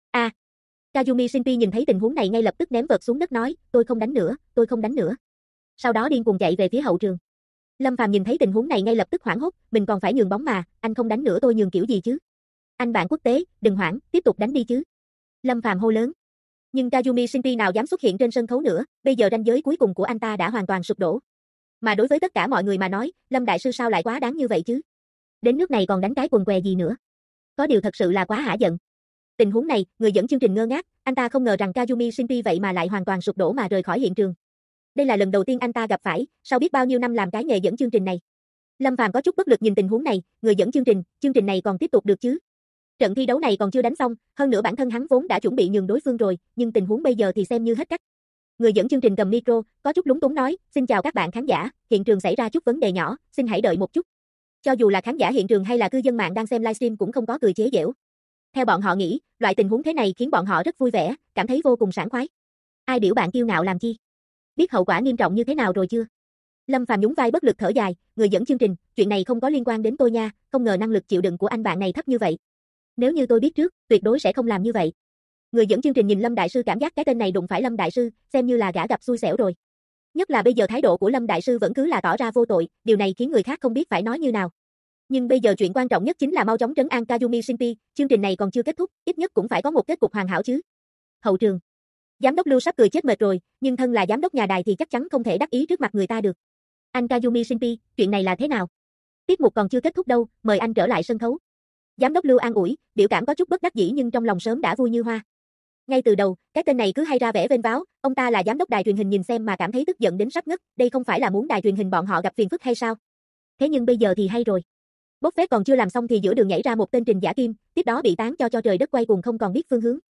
Speaker 1: Kazumi Shinji nhìn thấy tình huống này ngay lập tức ném vợt xuống đất nói, tôi không đánh nữa, tôi không đánh nữa. Sau đó điên cuồng chạy về phía hậu trường. Lâm Phàm nhìn thấy tình huống này ngay lập tức hoảng hốt, mình còn phải nhường bóng mà, anh không đánh nữa tôi nhường kiểu gì chứ? Anh bạn quốc tế, đừng hoảng, tiếp tục đánh đi chứ. Lâm Phàm hô lớn. Nhưng Kazumi Shinji nào dám xuất hiện trên sân khấu nữa, bây giờ ranh giới cuối cùng của anh ta đã hoàn toàn sụp đổ. Mà đối với tất cả mọi người mà nói, Lâm đại sư sao lại quá đáng như vậy chứ? Đến nước này còn đánh cái quần què gì nữa? Có điều thật sự là quá hả giận. Tình huống này, người dẫn chương trình ngơ ngác, anh ta không ngờ rằng Kazumi Shinji vậy mà lại hoàn toàn sụp đổ mà rời khỏi hiện trường. Đây là lần đầu tiên anh ta gặp phải, sau biết bao nhiêu năm làm cái nghề dẫn chương trình này. Lâm Phàm có chút bất lực nhìn tình huống này, người dẫn chương trình này còn tiếp tục được chứ? Trận thi đấu này còn chưa đánh xong, hơn nữa bản thân hắn vốn đã chuẩn bị nhường đối phương rồi, nhưng tình huống bây giờ thì xem như hết cách. Người dẫn chương trình cầm micro, có chút lúng túng nói, xin chào các bạn khán giả, hiện trường xảy ra chút vấn đề nhỏ, xin hãy đợi một chút. Cho dù là khán giả hiện trường hay là cư dân mạng đang xem livestream cũng không có cười chế giễu. Theo bọn họ nghĩ, loại tình huống thế này khiến bọn họ rất vui vẻ, cảm thấy vô cùng sảng khoái. Ai biểu bạn kiêu ngạo làm chi? Biết hậu quả nghiêm trọng như thế nào rồi chưa? Lâm Phàm nhún vai bất lực thở dài, người dẫn chương trình, chuyện này không có liên quan đến tôi nha, không ngờ năng lực chịu đựng của anh bạn này thấp như vậy. Nếu như tôi biết trước, tuyệt đối sẽ không làm như vậy. Người dẫn chương trình nhìn Lâm đại sư cảm giác cái tên này đụng phải Lâm đại sư, xem như là gã gặp xui xẻo rồi. Nhất là bây giờ thái độ của Lâm đại sư vẫn cứ là tỏ ra vô tội, điều này khiến người khác không biết phải nói như nào. Nhưng bây giờ chuyện quan trọng nhất chính là mau chóng trấn an Kazumi Shinji, chương trình này còn chưa kết thúc, ít nhất cũng phải có một kết cục hoàn hảo chứ. Hậu trường. Giám đốc Lưu sắp cười chết mệt rồi, nhưng thân là giám đốc nhà đài thì chắc chắn không thể đắc ý trước mặt người ta được. Anh Kazumi Shinji, chuyện này là thế nào? Tiết mục còn chưa kết thúc đâu, mời anh trở lại sân khấu. Giám đốc Lưu an ủi, biểu cảm có chút bất đắc dĩ nhưng trong lòng sớm đã vui như hoa. Ngay từ đầu, cái tên này cứ hay ra vẻ vênh váo, ông ta là giám đốc đài truyền hình nhìn xem mà cảm thấy tức giận đến sắp ngất, đây không phải là muốn đài truyền hình bọn họ gặp phiền phức hay sao? Thế nhưng bây giờ thì hay rồi. Bốc phét còn chưa làm xong thì giữa đường nhảy ra một tên Trình Giả Kim, tiếp đó bị tán cho trời đất quay cuồng không còn biết phương hướng.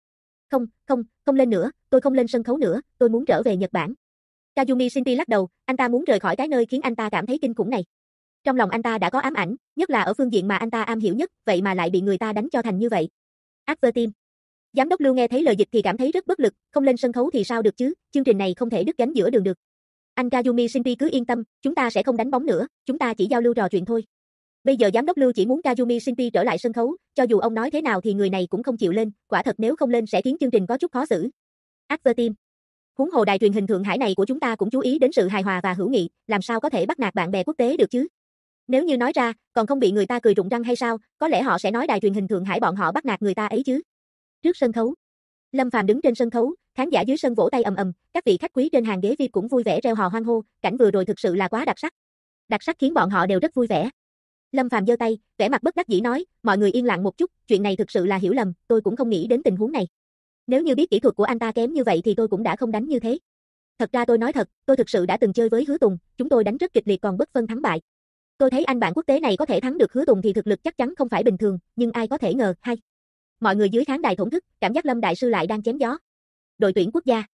Speaker 1: Không lên nữa, tôi không lên sân khấu nữa, tôi muốn trở về Nhật Bản. Kazumi Shinji lắc đầu, anh ta muốn rời khỏi cái nơi khiến anh ta cảm thấy kinh khủng này. Trong lòng anh ta đã có ám ảnh, nhất là ở phương diện mà anh ta am hiểu nhất, vậy mà lại bị người ta đánh cho thành như vậy. Adverteam. Giám đốc Lưu nghe thấy lời dịch thì cảm thấy rất bất lực, không lên sân khấu thì sao được chứ, chương trình này không thể đứt gánh giữa đường được. Anh Kazumi Shinji cứ yên tâm, chúng ta sẽ không đánh bóng nữa, chúng ta chỉ giao lưu trò chuyện thôi. Bây giờ giám đốc Lưu chỉ muốn Kazumi Shinji trở lại sân khấu, cho dù ông nói thế nào thì người này cũng không chịu lên, quả thật nếu không lên sẽ khiến chương trình có chút khó xử. Adverteam. Huống hồ đài truyền hình Thượng Hải này của chúng ta cũng chú ý đến sự hài hòa và hữu nghị, làm sao có thể bắt nạt bạn bè quốc tế được chứ? Nếu như nói ra, còn không bị người ta cười rụng răng hay sao, có lẽ họ sẽ nói đài truyền hình Thượng Hải bọn họ bắt nạt người ta ấy chứ. Trước sân khấu, Lâm Phàm đứng trên sân khấu, khán giả dưới sân vỗ tay ầm ầm, các vị khách quý trên hàng ghế VIP cũng vui vẻ reo hò hoan hô, cảnh vừa rồi thực sự là quá đặc sắc. Đặc sắc khiến bọn họ đều rất vui vẻ. Lâm Phàm giơ tay, vẻ mặt bất đắc dĩ nói, mọi người yên lặng một chút, chuyện này thực sự là hiểu lầm, tôi cũng không nghĩ đến tình huống này. Nếu như biết kỹ thuật của anh ta kém như vậy thì tôi cũng đã không đánh như thế. Thật ra tôi nói thật, tôi thực sự đã từng chơi với Hứa Tùng, chúng tôi đánh rất kịch liệt còn bất phân thắng bại. Tôi thấy anh bạn quốc tế này có thể thắng được Hứa Tùng thì thực lực chắc chắn không phải bình thường, nhưng ai có thể ngờ, hay. Mọi người dưới khán đài thổn thức, cảm giác Lâm đại sư lại đang chém gió. Đội tuyển quốc gia.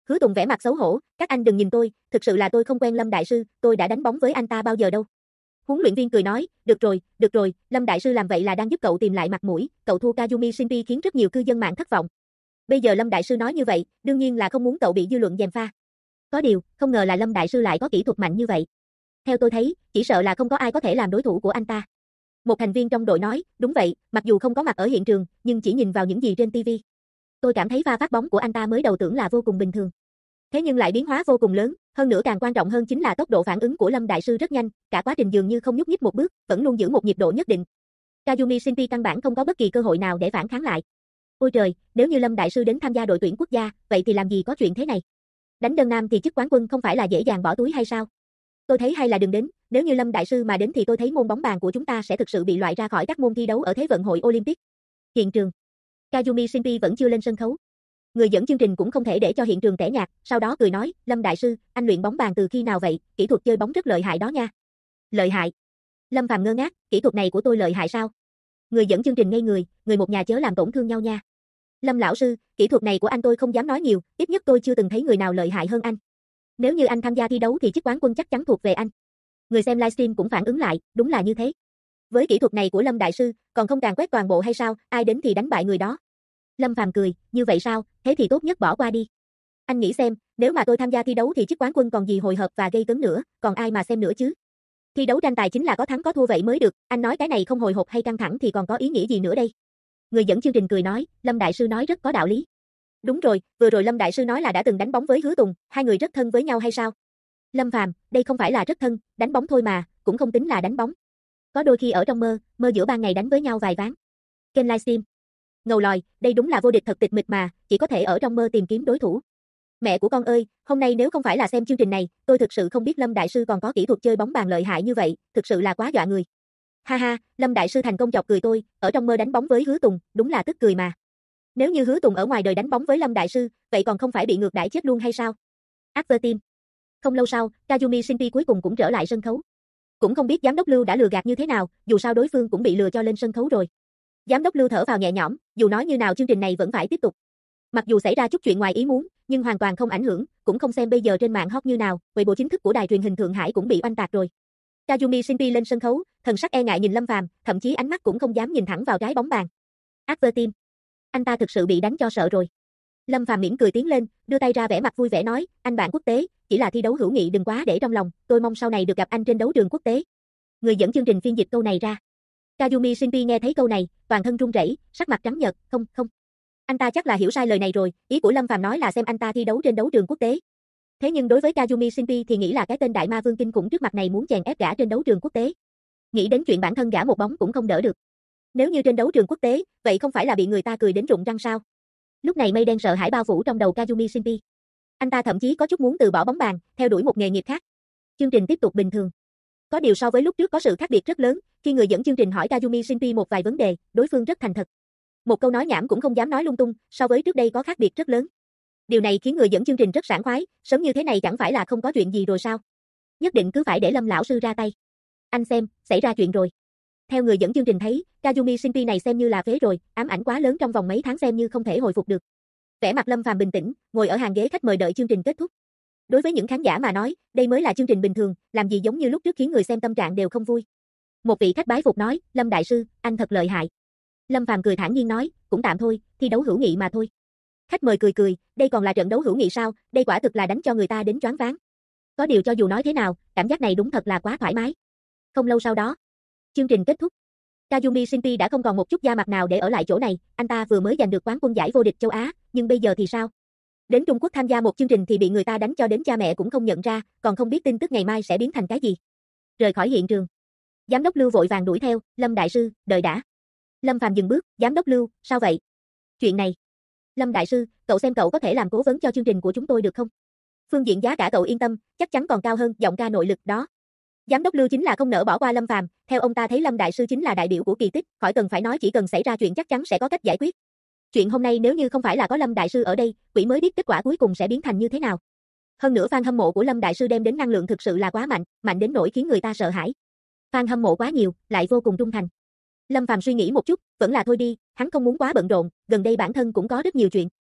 Speaker 1: Hứa Tùng vẻ mặt xấu hổ, các anh đừng nhìn tôi, thực sự là tôi không quen Lâm đại sư, tôi đã đánh bóng với anh ta bao giờ đâu. Huấn luyện viên cười nói, được rồi, Lâm đại sư làm vậy là đang giúp cậu tìm lại mặt mũi, cậu thua Kazumi Shinpi khiến rất nhiều cư dân mạng thất vọng. Bây giờ Lâm đại sư nói như vậy, đương nhiên là không muốn cậu bị dư luận gièm pha. Có điều, không ngờ là Lâm đại sư lại có kỹ thuật mạnh như vậy. Theo tôi thấy, chỉ sợ là không có ai có thể làm đối thủ của anh ta. Một thành viên trong đội nói, đúng vậy, mặc dù không có mặt ở hiện trường, nhưng chỉ nhìn vào những gì trên TV. Tôi cảm thấy pha phát bóng của anh ta mới đầu tưởng là vô cùng bình thường. Thế nhưng lại biến hóa vô cùng lớn, hơn nữa càng quan trọng hơn chính là tốc độ phản ứng của Lâm đại sư rất nhanh, cả quá trình dường như không nhúc nhích một bước, vẫn luôn giữ một nhịp độ nhất định. Kazumi Shinpi căn bản không có bất kỳ cơ hội nào để phản kháng lại. Ôi trời, nếu như Lâm đại sư đến tham gia đội tuyển quốc gia, vậy thì làm gì có chuyện thế này? Đánh đơn nam thì chức quán quân không phải là dễ dàng bỏ túi hay sao? Tôi thấy hay là đừng đến, nếu như Lâm đại sư mà đến thì tôi thấy môn bóng bàn của chúng ta sẽ thực sự bị loại ra khỏi các môn thi đấu ở Thế vận hội Olympic. Hiện trường. Kazumi Shinpi vẫn chưa lên sân khấu. Người dẫn chương trình cũng không thể để cho hiện trường tẻ nhạt, sau đó cười nói, Lâm đại sư, anh luyện bóng bàn từ khi nào vậy, kỹ thuật chơi bóng rất lợi hại đó nha. Lợi hại. Lâm Phàm ngơ ngác, kỹ thuật này của tôi lợi hại sao? Người dẫn chương trình ngây người, người một nhà chớ làm tổn thương nhau nha. Lâm lão sư, kỹ thuật này của anh tôi không dám nói nhiều, ít nhất tôi chưa từng thấy người nào lợi hại hơn anh. Nếu như anh tham gia thi đấu thì chức quán quân chắc chắn thuộc về anh. Người xem livestream cũng phản ứng lại, đúng là như thế. Với kỹ thuật này của Lâm đại sư, còn không càng quét toàn bộ hay sao, ai đến thì đánh bại người đó. Lâm Phàm cười, như vậy sao, thế thì tốt nhất bỏ qua đi. Anh nghĩ xem, nếu mà tôi tham gia thi đấu thì chức quán quân còn gì hồi hộp và gây cấn nữa, còn ai mà xem nữa chứ. Thi đấu tranh tài chính là có thắng có thua vậy mới được, anh nói cái này không hồi hộp hay căng thẳng thì còn có ý nghĩa gì nữa đây. Người dẫn chương trình cười nói, Lâm đại sư nói rất có đạo lý. Đúng rồi, vừa rồi Lâm đại sư nói là đã từng đánh bóng với Hứa Tùng, hai người rất thân với nhau hay sao? Lâm Phàm, đây không phải là rất thân, đánh bóng thôi mà, cũng không tính là đánh bóng. Có đôi khi ở trong mơ, mơ giữa ban ngày đánh với nhau vài ván. Kênh livestream. Ngầu lòi, đây đúng là vô địch thật tịch mịch mà, chỉ có thể ở trong mơ tìm kiếm đối thủ. Mẹ của con ơi, hôm nay nếu không phải là xem chương trình này, tôi thực sự không biết Lâm đại sư còn có kỹ thuật chơi bóng bàn lợi hại như vậy, thực sự là quá dọa người. Ha ha, Lâm đại sư thành công chọc cười tôi, ở trong mơ đánh bóng với Hứa Tùng, đúng là tức cười mà. Nếu như Hứa Tùng ở ngoài đời đánh bóng với Lâm đại sư, vậy còn không phải bị ngược đãi chết luôn hay sao? After team. Không lâu sau, Kazumi Shinpi cuối cùng cũng trở lại sân khấu. Cũng không biết giám đốc Lưu đã lừa gạt như thế nào, dù sao đối phương cũng bị lừa cho lên sân khấu rồi. Giám đốc Lưu thở vào nhẹ nhõm, dù nói như nào chương trình này vẫn phải tiếp tục. Mặc dù xảy ra chút chuyện ngoài ý muốn, nhưng hoàn toàn không ảnh hưởng, cũng không xem bây giờ trên mạng hot như nào, Weibo chính thức của đài truyền hình Thượng Hải cũng bị oanh tạc rồi. Kazumi Shinpi lên sân khấu, thần sắc e ngại nhìn Lâm Phàm, thậm chí ánh mắt cũng không dám nhìn thẳng vào trái bóng bàn. After team. Anh ta thực sự bị đánh cho sợ rồi. Lâm Phàm mỉm cười tiến lên, đưa tay ra vẻ mặt vui vẻ nói, anh bạn quốc tế, chỉ là thi đấu hữu nghị đừng quá để trong lòng, tôi mong sau này được gặp anh trên đấu trường quốc tế. Người dẫn chương trình phiên dịch câu này ra. Kazumi Shinpi nghe thấy câu này, toàn thân run rẩy, sắc mặt trắng nhợt, không. Anh ta chắc là hiểu sai lời này rồi, ý của Lâm Phàm nói là xem anh ta thi đấu trên đấu trường quốc tế. Thế nhưng đối với Kazumi Shinpi thì nghĩ là cái tên đại ma vương kinh khủng trước mặt này muốn chèn ép gã trên đấu trường quốc tế. Nghĩ đến chuyện bản thân gã một bóng cũng không đỡ được. Nếu như trên đấu trường quốc tế, vậy không phải là bị người ta cười đến rụng răng sao? Lúc này mây đen sợ hãi bao phủ trong đầu Kazumi Shinpi. Anh ta thậm chí có chút muốn từ bỏ bóng bàn, theo đuổi một nghề nghiệp khác. Chương trình tiếp tục bình thường. Có điều so với lúc trước có sự khác biệt rất lớn, khi người dẫn chương trình hỏi Kazumi Shinpi một vài vấn đề, đối phương rất thành thật. Một câu nói nhảm cũng không dám nói lung tung, so với trước đây có khác biệt rất lớn. Điều này khiến người dẫn chương trình rất sảng khoái, sớm như thế này chẳng phải là không có chuyện gì rồi sao? Nhất định cứ phải để Lâm lão sư ra tay. Anh xem, xảy ra chuyện rồi. Theo người dẫn chương trình thấy, Kazumi Shinpi này xem như là phế rồi, ám ảnh quá lớn trong vòng mấy tháng xem như không thể hồi phục được. Vẻ mặt Lâm Phàm bình tĩnh, ngồi ở hàng ghế khách mời đợi chương trình kết thúc. Đối với những khán giả mà nói, đây mới là chương trình bình thường, làm gì giống như lúc trước khiến người xem tâm trạng đều không vui. Một vị khách bái phục nói, Lâm đại sư, anh thật lợi hại. Lâm Phàm cười thản nhiên nói, cũng tạm thôi, thi đấu hữu nghị mà thôi. Khách mời cười, đây còn là trận đấu hữu nghị sao, đây quả thực là đánh cho người ta đến choáng váng. Có điều cho dù nói thế nào, cảm giác này đúng thật là quá thoải mái. Không lâu sau đó, chương trình kết thúc. Kazumi Shinpi đã không còn một chút da mặt nào để ở lại chỗ này, anh ta vừa mới giành được quán quân giải vô địch châu Á, nhưng bây giờ thì sao? Đến Trung Quốc tham gia một chương trình thì bị người ta đánh cho đến cha mẹ cũng không nhận ra, còn không biết tin tức ngày mai sẽ biến thành cái gì. Rời khỏi hiện trường. Giám đốc Lưu vội vàng đuổi theo, Lâm đại sư, đợi đã. Lâm Phàm dừng bước, giám đốc Lưu, sao vậy? Chuyện này. Lâm đại sư, cậu xem cậu có thể làm cố vấn cho chương trình của chúng tôi được không? Phương diện giá cả cậu yên tâm, chắc chắn còn cao hơn, giọng ca nội lực đó. Giám đốc Lưu chính là không nỡ bỏ qua Lâm Phàm, theo ông ta thấy Lâm đại sư chính là đại biểu của kỳ tích, khỏi cần phải nói chỉ cần xảy ra chuyện chắc chắn sẽ có cách giải quyết. Chuyện hôm nay nếu như không phải là có Lâm đại sư ở đây, quỷ mới biết kết quả cuối cùng sẽ biến thành như thế nào. Hơn nữa fan hâm mộ của Lâm đại sư đem đến năng lượng thực sự là quá mạnh, mạnh đến nỗi khiến người ta sợ hãi. Fan hâm mộ quá nhiều, lại vô cùng trung thành. Lâm Phàm suy nghĩ một chút, vẫn là thôi đi, hắn không muốn quá bận rộn, gần đây bản thân cũng có rất nhiều chuyện.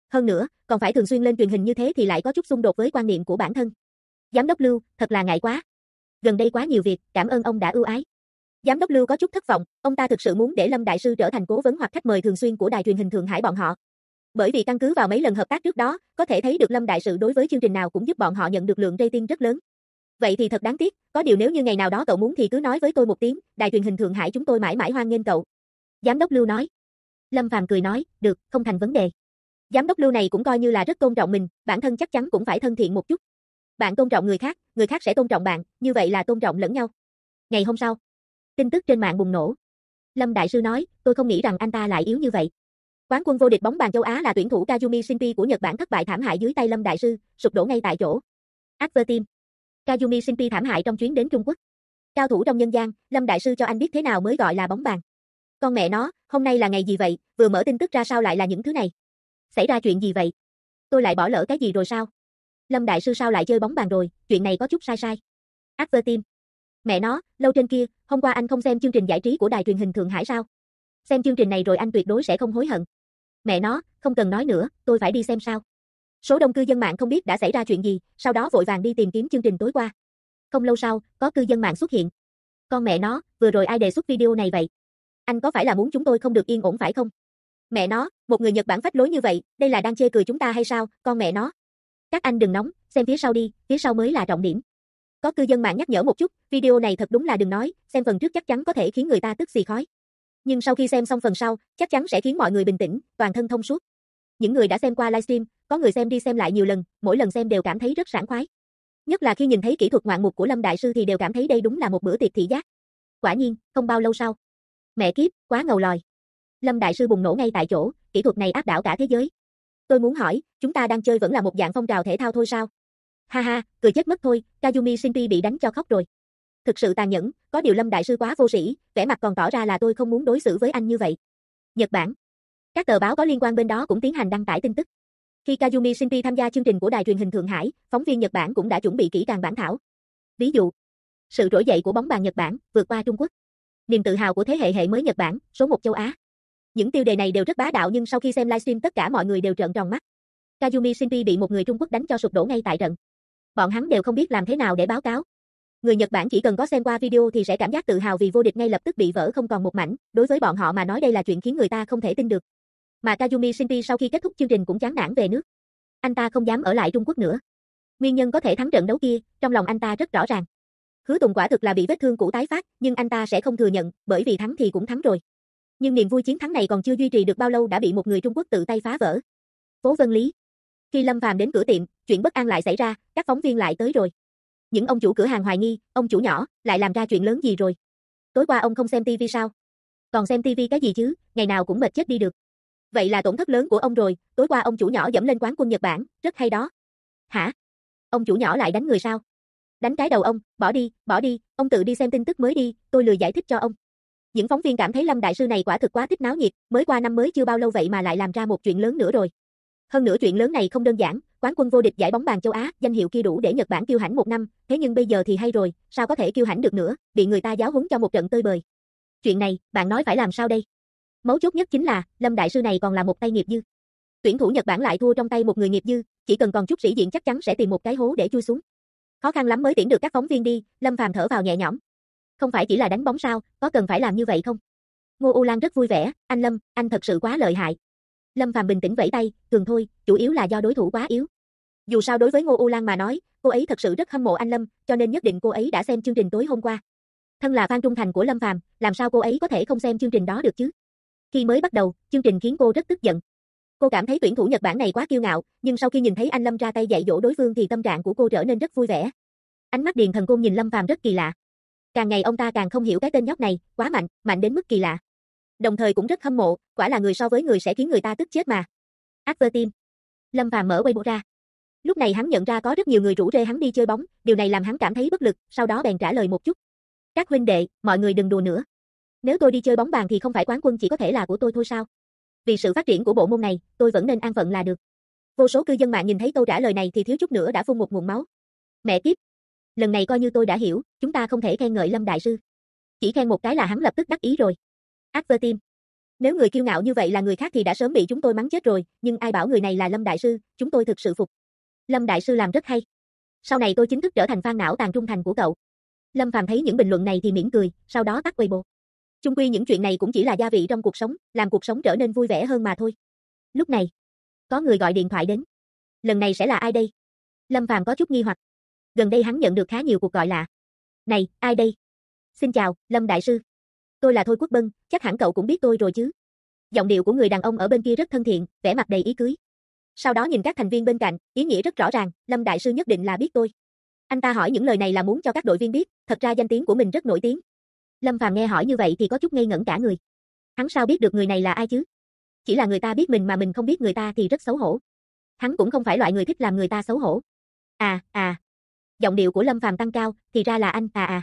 Speaker 1: Hơn nữa, còn phải thường xuyên lên truyền hình như thế thì lại có chút xung đột với quan niệm của bản thân. Giám đốc Lưu, thật là ngại quá. Gần đây quá nhiều việc, cảm ơn ông đã ưu ái. Giám đốc Lưu có chút thất vọng, ông ta thực sự muốn để Lâm đại sư trở thành cố vấn hoặc khách mời thường xuyên của đài truyền hình Thượng Hải bọn họ. Bởi vì căn cứ vào mấy lần hợp tác trước đó, có thể thấy được Lâm đại sư đối với chương trình nào cũng giúp bọn họ nhận được lượng rating rất lớn. Vậy thì thật đáng tiếc, có điều nếu như ngày nào đó cậu muốn thì cứ nói với tôi một tiếng, đài truyền hình Thượng Hải chúng tôi mãi mãi hoan nghênh cậu. Giám đốc Lưu nói. Lâm Phàm cười nói, được, không thành vấn đề. Giám đốc Lưu này cũng coi như là rất tôn trọng mình, bản thân chắc chắn cũng phải thân thiện một chút. Bạn tôn trọng người khác sẽ tôn trọng bạn, như vậy là tôn trọng lẫn nhau. Ngày hôm sau, tin tức trên mạng bùng nổ. Lâm đại sư nói, tôi không nghĩ rằng anh ta lại yếu như vậy. Quán quân vô địch bóng bàn châu Á là tuyển thủ Kazumi Shinpi của Nhật Bản thất bại thảm hại dưới tay Lâm đại sư, sụp đổ ngay tại chỗ. Adverteam. Kazumi Shinpi thảm hại trong chuyến đến Trung Quốc. Cao thủ trong nhân gian, Lâm đại sư cho anh biết thế nào mới gọi là bóng bàn. Con mẹ nó, hôm nay là ngày gì vậy, vừa mở tin tức ra sao lại là những thứ này? Xảy ra chuyện gì vậy? Tôi lại bỏ lỡ cái gì rồi sao? Lâm đại sư sao lại chơi bóng bàn rồi, chuyện này có chút sai sai. Adverteam. Mẹ nó, lâu trên kia, hôm qua anh không xem chương trình giải trí của đài truyền hình Thượng Hải sao? Xem chương trình này rồi anh tuyệt đối sẽ không hối hận. Mẹ nó, không cần nói nữa, tôi phải đi xem sao. Số đông cư dân mạng không biết đã xảy ra chuyện gì, sau đó vội vàng đi tìm kiếm chương trình tối qua. Không lâu sau, có cư dân mạng xuất hiện. Con mẹ nó, vừa rồi ai đề xuất video này vậy? Anh có phải là muốn chúng tôi không được yên ổn phải không? Mẹ nó, một người Nhật Bản phách lối như vậy, đây là đang chê cười chúng ta hay sao, con mẹ nó. Các anh đừng nóng, xem phía sau đi, phía sau mới là trọng điểm. Có cư dân mạng nhắc nhở một chút, video này thật đúng là đừng nói, xem phần trước chắc chắn có thể khiến người ta tức xì khói. Nhưng sau khi xem xong phần sau, chắc chắn sẽ khiến mọi người bình tĩnh, toàn thân thông suốt. Những người đã xem qua livestream, có người xem đi xem lại nhiều lần, mỗi lần xem đều cảm thấy rất sảng khoái. Nhất là khi nhìn thấy kỹ thuật ngoạn mục của Lâm đại sư thì đều cảm thấy đây đúng là một bữa tiệc thị giác. Quả nhiên, không bao lâu sau. Mẹ kiếp, quá ngầu lòi. Lâm đại sư bùng nổ ngay tại chỗ, kỹ thuật này áp đảo cả thế giới. Tôi muốn hỏi, chúng ta đang chơi vẫn là một dạng phong trào thể thao thôi sao? Ha ha, cười chết mất thôi, Kazumi Shinpi bị đánh cho khóc rồi. Thực sự tàn nhẫn, có điều Lâm đại sư quá vô sĩ, vẻ mặt còn tỏ ra là tôi không muốn đối xử với anh như vậy. Nhật Bản. Các tờ báo có liên quan bên đó cũng tiến hành đăng tải tin tức. Khi Kazumi Shinpi tham gia chương trình của đài truyền hình Thượng Hải, phóng viên Nhật Bản cũng đã chuẩn bị kỹ càng bản thảo. Ví dụ, sự trỗi dậy của bóng bàn Nhật Bản, vượt qua Trung Quốc. Niềm tự hào của thế hệ hệ mới Nhật Bản, số 1 châu Á. Những tiêu đề này đều rất bá đạo nhưng sau khi xem livestream tất cả mọi người đều trợn tròn mắt. Kazumi Shinpi bị một người Trung Quốc đánh cho sụp đổ ngay tại trận. Bọn hắn đều không biết làm thế nào để báo cáo. Người Nhật Bản chỉ cần có xem qua video thì sẽ cảm giác tự hào vì vô địch ngay lập tức bị vỡ không còn một mảnh, đối với bọn họ mà nói đây là chuyện khiến người ta không thể tin được. Mà Kazumi Shinpi sau khi kết thúc chương trình cũng chán nản về nước. Anh ta không dám ở lại Trung Quốc nữa. Nguyên nhân có thể thắng trận đấu kia, trong lòng anh ta rất rõ ràng. Hứa Tùng quả thực là bị vết thương cũ tái phát, nhưng anh ta sẽ không thừa nhận, bởi vì thắng thì cũng thắng rồi. Nhưng niềm vui chiến thắng này còn chưa duy trì được bao lâu đã bị một người Trung Quốc tự tay phá vỡ. Phố Vân Lý. Khi Lâm Phàm đến cửa tiệm, chuyện bất an lại xảy ra, các phóng viên lại tới rồi. Những ông chủ cửa hàng hoài nghi, ông chủ nhỏ, lại làm ra chuyện lớn gì rồi? Tối qua ông không xem tivi sao? Còn xem tivi cái gì chứ, ngày nào cũng mệt chết đi được. Vậy là tổn thất lớn của ông rồi, tối qua ông chủ nhỏ dẫm lên quán quân Nhật Bản, rất hay đó. Hả? Ông chủ nhỏ lại đánh người sao? Đánh cái đầu ông, bỏ đi, ông tự đi xem tin tức mới đi, tôi lười giải thích cho ông. Những phóng viên cảm thấy Lâm đại sư này quả thực quá thích náo nhiệt, mới qua năm mới chưa bao lâu vậy mà lại làm ra một chuyện lớn nữa rồi. Hơn nữa chuyện lớn này không đơn giản, quán quân vô địch giải bóng bàn châu Á, danh hiệu kia đủ để Nhật Bản kiêu hãnh một năm, thế nhưng bây giờ thì hay rồi, sao có thể kiêu hãnh được nữa, bị người ta giáo huấn cho một trận tơi bời. Chuyện này, bạn nói phải làm sao đây? Mấu chốt nhất chính là, Lâm đại sư này còn là một tay nghiệp dư. Tuyển thủ Nhật Bản lại thua trong tay một người nghiệp dư, chỉ cần còn chút sĩ diện chắc chắn sẽ tìm một cái hố để chui xuống. Khó khăn lắm mới tiễn được các phóng viên đi, Lâm Phàm thở vào nhẹ nhõm. Không phải chỉ là đánh bóng sao, có cần phải làm như vậy không? Ngô U Lan rất vui vẻ, anh Lâm, anh thật sự quá lợi hại. Lâm Phàm bình tĩnh vẫy tay, thường thôi, chủ yếu là do đối thủ quá yếu. Dù sao đối với Ngô U Lan mà nói, cô ấy thật sự rất hâm mộ anh Lâm, cho nên nhất định cô ấy đã xem chương trình tối hôm qua. Thân là fan trung thành của Lâm Phàm, làm sao cô ấy có thể không xem chương trình đó được chứ? Khi mới bắt đầu, chương trình khiến cô rất tức giận. Cô cảm thấy tuyển thủ Nhật Bản này quá kiêu ngạo, nhưng sau khi nhìn thấy anh Lâm ra tay dạy dỗ đối phương thì tâm trạng của cô trở nên rất vui vẻ. Ánh mắt Điền Thần Côn nhìn Lâm Phàm rất kỳ lạ. Càng ngày ông ta càng không hiểu cái tên nhóc này, quá mạnh, mạnh đến mức kỳ lạ. Đồng thời cũng rất hâm mộ, quả là người so với người sẽ khiến người ta tức chết mà. Adverteam. Lâm Phàm mở Weibo ra. Lúc này hắn nhận ra có rất nhiều người rủ rê hắn đi chơi bóng, điều này làm hắn cảm thấy bất lực, sau đó bèn trả lời một chút. Các huynh đệ, mọi người đừng đùa nữa. Nếu tôi đi chơi bóng bàn thì không phải quán quân chỉ có thể là của tôi thôi sao? Vì sự phát triển của bộ môn này, tôi vẫn nên an phận là được. Vô số cư dân mạng nhìn thấy câu trả lời này thì thiếu chút nữa đã phun một nguồn máu. Mẹ kiếp. Lần này coi như tôi đã hiểu, chúng ta không thể khen ngợi Lâm đại sư. Chỉ khen một cái là hắn lập tức đắc ý rồi. Adverteam. Nếu người kiêu ngạo như vậy là người khác thì đã sớm bị chúng tôi mắng chết rồi, nhưng ai bảo người này là Lâm đại sư, chúng tôi thực sự phục. Lâm đại sư làm rất hay. Sau này tôi chính thức trở thành fan não tàn trung thành của cậu. Lâm Phàm thấy những bình luận này thì mỉm cười, sau đó tắt Weibo. Chung quy những chuyện này cũng chỉ là gia vị trong cuộc sống, làm cuộc sống trở nên vui vẻ hơn mà thôi. Lúc này, có người gọi điện thoại đến. Lần này sẽ là ai đây? Lâm Phàm có chút nghi hoặc. Gần đây hắn nhận được khá nhiều cuộc gọi lạ. Này, ai đây? Xin chào, Lâm đại sư. Tôi là Thôi Quốc Bân, chắc hẳn cậu cũng biết tôi rồi chứ. Giọng điệu của người đàn ông ở bên kia rất thân thiện, vẻ mặt đầy ý cưới. Sau đó nhìn các thành viên bên cạnh, ý nghĩa rất rõ ràng, Lâm đại sư nhất định là biết tôi. Anh ta hỏi những lời này là muốn cho các đội viên biết, thật ra danh tiếng của mình rất nổi tiếng. Lâm Phàm nghe hỏi như vậy thì có chút ngây ngẩn cả người. Hắn sao biết được người này là ai chứ? Chỉ là người ta biết mình mà mình không biết người ta thì rất xấu hổ. Hắn cũng không phải loại người thích làm người ta xấu hổ. Giọng điệu của Lâm Phàm tăng cao, thì ra là anh,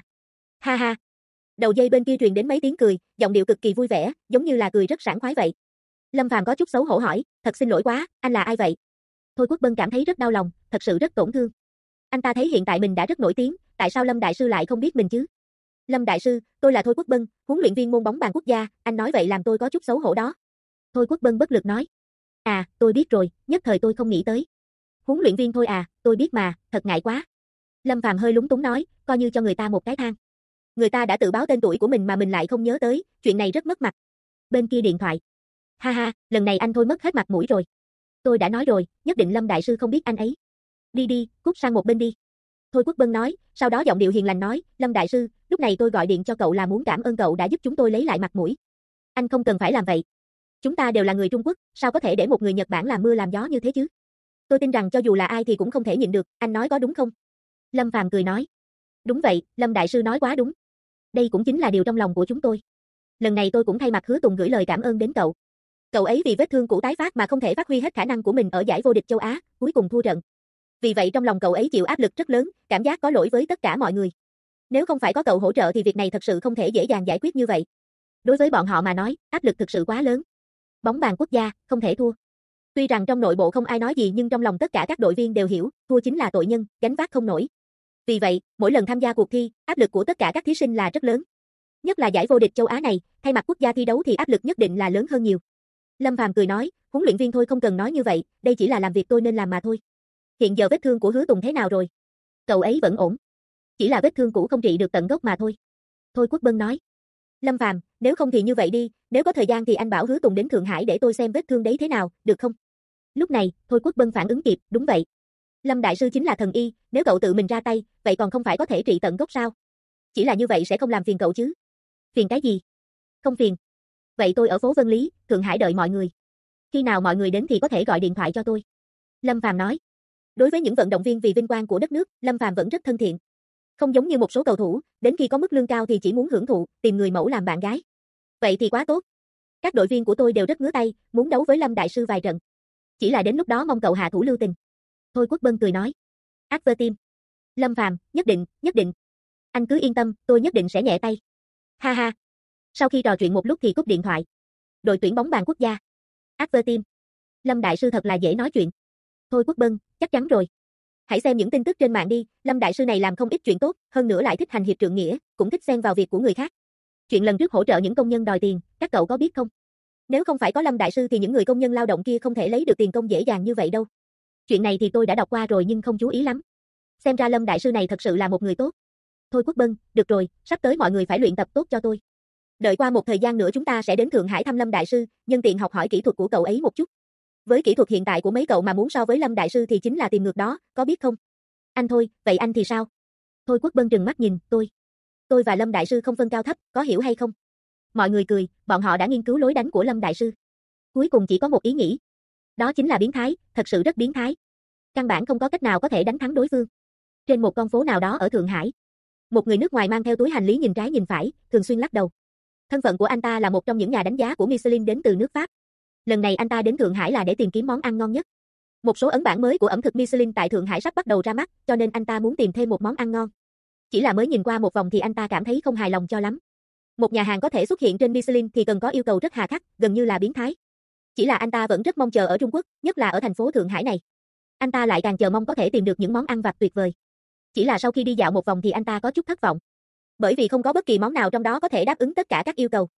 Speaker 1: Ha ha. Đầu dây bên kia truyền đến mấy tiếng cười, giọng điệu cực kỳ vui vẻ, giống như là cười rất sảng khoái vậy. Lâm Phàm có chút xấu hổ hỏi, thật xin lỗi quá, anh là ai vậy? Thôi Quốc Bân cảm thấy rất đau lòng, thật sự rất tổn thương. Anh ta thấy hiện tại mình đã rất nổi tiếng, tại sao Lâm đại sư lại không biết mình chứ? Lâm đại sư, tôi là Thôi Quốc Bân, huấn luyện viên môn bóng bàn quốc gia, anh nói vậy làm tôi có chút xấu hổ đó. Thôi Quốc Bân bất lực nói. Tôi biết rồi, nhất thời tôi không nghĩ tới. Huấn luyện viên thôi tôi biết mà, thật ngại quá. Lâm Phàm hơi lúng túng nói, coi như cho người ta một cái thang. Người ta đã tự báo tên tuổi của mình mà mình lại không nhớ tới, chuyện này rất mất mặt. Bên kia điện thoại. Ha ha, lần này anh Thôi mất hết mặt mũi rồi. Tôi đã nói rồi, nhất định Lâm đại sư không biết anh ấy. Đi đi, cút sang một bên đi. Thôi Quốc Bân nói, sau đó giọng điệu hiền lành nói, Lâm đại sư, lúc này tôi gọi điện cho cậu là muốn cảm ơn cậu đã giúp chúng tôi lấy lại mặt mũi. Anh không cần phải làm vậy. Chúng ta đều là người Trung Quốc, sao có thể để một người Nhật Bản làm mưa làm gió như thế chứ? Tôi tin rằng cho dù là ai thì cũng không thể nhịn được, anh nói có đúng không? Lâm Phàm cười nói. Đúng vậy, Lâm đại sư nói quá đúng. Đây cũng chính là điều trong lòng của chúng tôi. Lần này tôi cũng thay mặt Hứa Tùng gửi lời cảm ơn đến cậu. Cậu ấy vì vết thương cũ tái phát mà không thể phát huy hết khả năng của mình ở giải vô địch châu Á, cuối cùng thua trận. Vì vậy trong lòng cậu ấy chịu áp lực rất lớn, cảm giác có lỗi với tất cả mọi người. Nếu không phải có cậu hỗ trợ thì việc này thật sự không thể dễ dàng giải quyết như vậy. Đối với bọn họ mà nói, áp lực thực sự quá lớn. Bóng bàn quốc gia, không thể thua. Tuy rằng trong nội bộ không ai nói gì nhưng trong lòng tất cả các đội viên đều hiểu, thua chính là tội nhân, gánh vác không nổi. Vì vậy, mỗi lần tham gia cuộc thi, áp lực của tất cả các thí sinh là rất lớn. Nhất là giải vô địch châu Á này, thay mặt quốc gia thi đấu thì áp lực nhất định là lớn hơn nhiều. Lâm Phàm cười nói, huấn luyện viên thôi không cần nói như vậy, đây chỉ là làm việc tôi nên làm mà thôi. Hiện giờ vết thương của Hứa Tùng thế nào rồi? Cậu ấy vẫn ổn. Chỉ là vết thương cũ không trị được tận gốc mà thôi. Thôi Quốc Bân nói. Lâm Phàm, nếu không thì như vậy đi, nếu có thời gian thì anh bảo Hứa Tùng đến Thượng Hải để tôi xem vết thương đấy thế nào, được không? Lúc này, Thôi Quốc Bân phản ứng kịp, đúng vậy. Lâm đại sư chính là thần y, nếu cậu tự mình ra tay, vậy còn không phải có thể trị tận gốc sao? Chỉ là như vậy sẽ không làm phiền cậu chứ? Phiền cái gì? Không phiền. Vậy tôi ở phố Vân Lý, Thượng Hải đợi mọi người. Khi nào mọi người đến thì có thể gọi điện thoại cho tôi. Lâm Phàm nói. Đối với những vận động viên vì vinh quang của đất nước, Lâm Phàm vẫn rất thân thiện. Không giống như một số cầu thủ, đến khi có mức lương cao thì chỉ muốn hưởng thụ, tìm người mẫu làm bạn gái. Vậy thì quá tốt. Các đội viên của tôi đều rất ngứa tay, muốn đấu với Lâm đại sư vài trận. Chỉ là đến lúc đó mong cậu hạ thủ lưu tình. Thôi Quốc Bân cười nói. Advertim. Lâm Phàm, nhất định, nhất định. Anh cứ yên tâm, tôi nhất định sẽ nhẹ tay. Ha ha. Sau khi trò chuyện một lúc thì cúp điện thoại. Đội tuyển bóng bàn quốc gia. Advertim. Lâm đại sư thật là dễ nói chuyện. Thôi Quốc Bân, chắc chắn rồi. Hãy xem những tin tức trên mạng đi, Lâm đại sư này làm không ít chuyện tốt, hơn nữa lại thích hành hiệp trượng nghĩa, cũng thích xen vào việc của người khác. Chuyện lần trước hỗ trợ những công nhân đòi tiền, các cậu có biết không? Nếu không phải có Lâm đại sư thì những người công nhân lao động kia không thể lấy được tiền công dễ dàng như vậy đâu. Chuyện này thì tôi đã đọc qua rồi nhưng không chú ý lắm. Xem ra Lâm đại sư này thật sự là một người tốt. Thôi Quốc Bân, được rồi, sắp tới mọi người phải luyện tập tốt cho tôi. Đợi qua một thời gian nữa chúng ta sẽ đến Thượng Hải thăm Lâm đại sư, nhân tiện học hỏi kỹ thuật của cậu ấy một chút. Với kỹ thuật hiện tại của mấy cậu mà muốn so với Lâm đại sư thì chính là tìm ngược đó, có biết không? Anh Thôi, vậy anh thì sao? Thôi Quốc Bân trừng mắt nhìn, tôi và Lâm đại sư không phân cao thấp, có hiểu hay không? Mọi người cười, bọn họ đã nghiên cứu lối đánh của Lâm đại sư. Cuối cùng chỉ có một ý nghĩ. Đó chính là biến thái, thật sự rất biến thái. Căn bản không có cách nào có thể đánh thắng đối phương. Trên một con phố nào đó ở Thượng Hải, một người nước ngoài mang theo túi hành lý nhìn trái nhìn phải, thường xuyên lắc đầu. Thân phận của anh ta là một trong những nhà đánh giá của Michelin đến từ nước Pháp. Lần này anh ta đến Thượng Hải là để tìm kiếm món ăn ngon nhất. Một số ấn bản mới của ẩm thực Michelin tại Thượng Hải sắp bắt đầu ra mắt, cho nên anh ta muốn tìm thêm một món ăn ngon. Chỉ là mới nhìn qua một vòng thì anh ta cảm thấy không hài lòng cho lắm. Một nhà hàng có thể xuất hiện trên Michelin thì cần có yêu cầu rất hà khắc, gần như là biến thái. Chỉ là anh ta vẫn rất mong chờ ở Trung Quốc, nhất là ở thành phố Thượng Hải này. Anh ta lại càng chờ mong có thể tìm được những món ăn vặt tuyệt vời. Chỉ là sau khi đi dạo một vòng thì anh ta có chút thất vọng. Bởi vì không có bất kỳ món nào trong đó có thể đáp ứng tất cả các yêu cầu.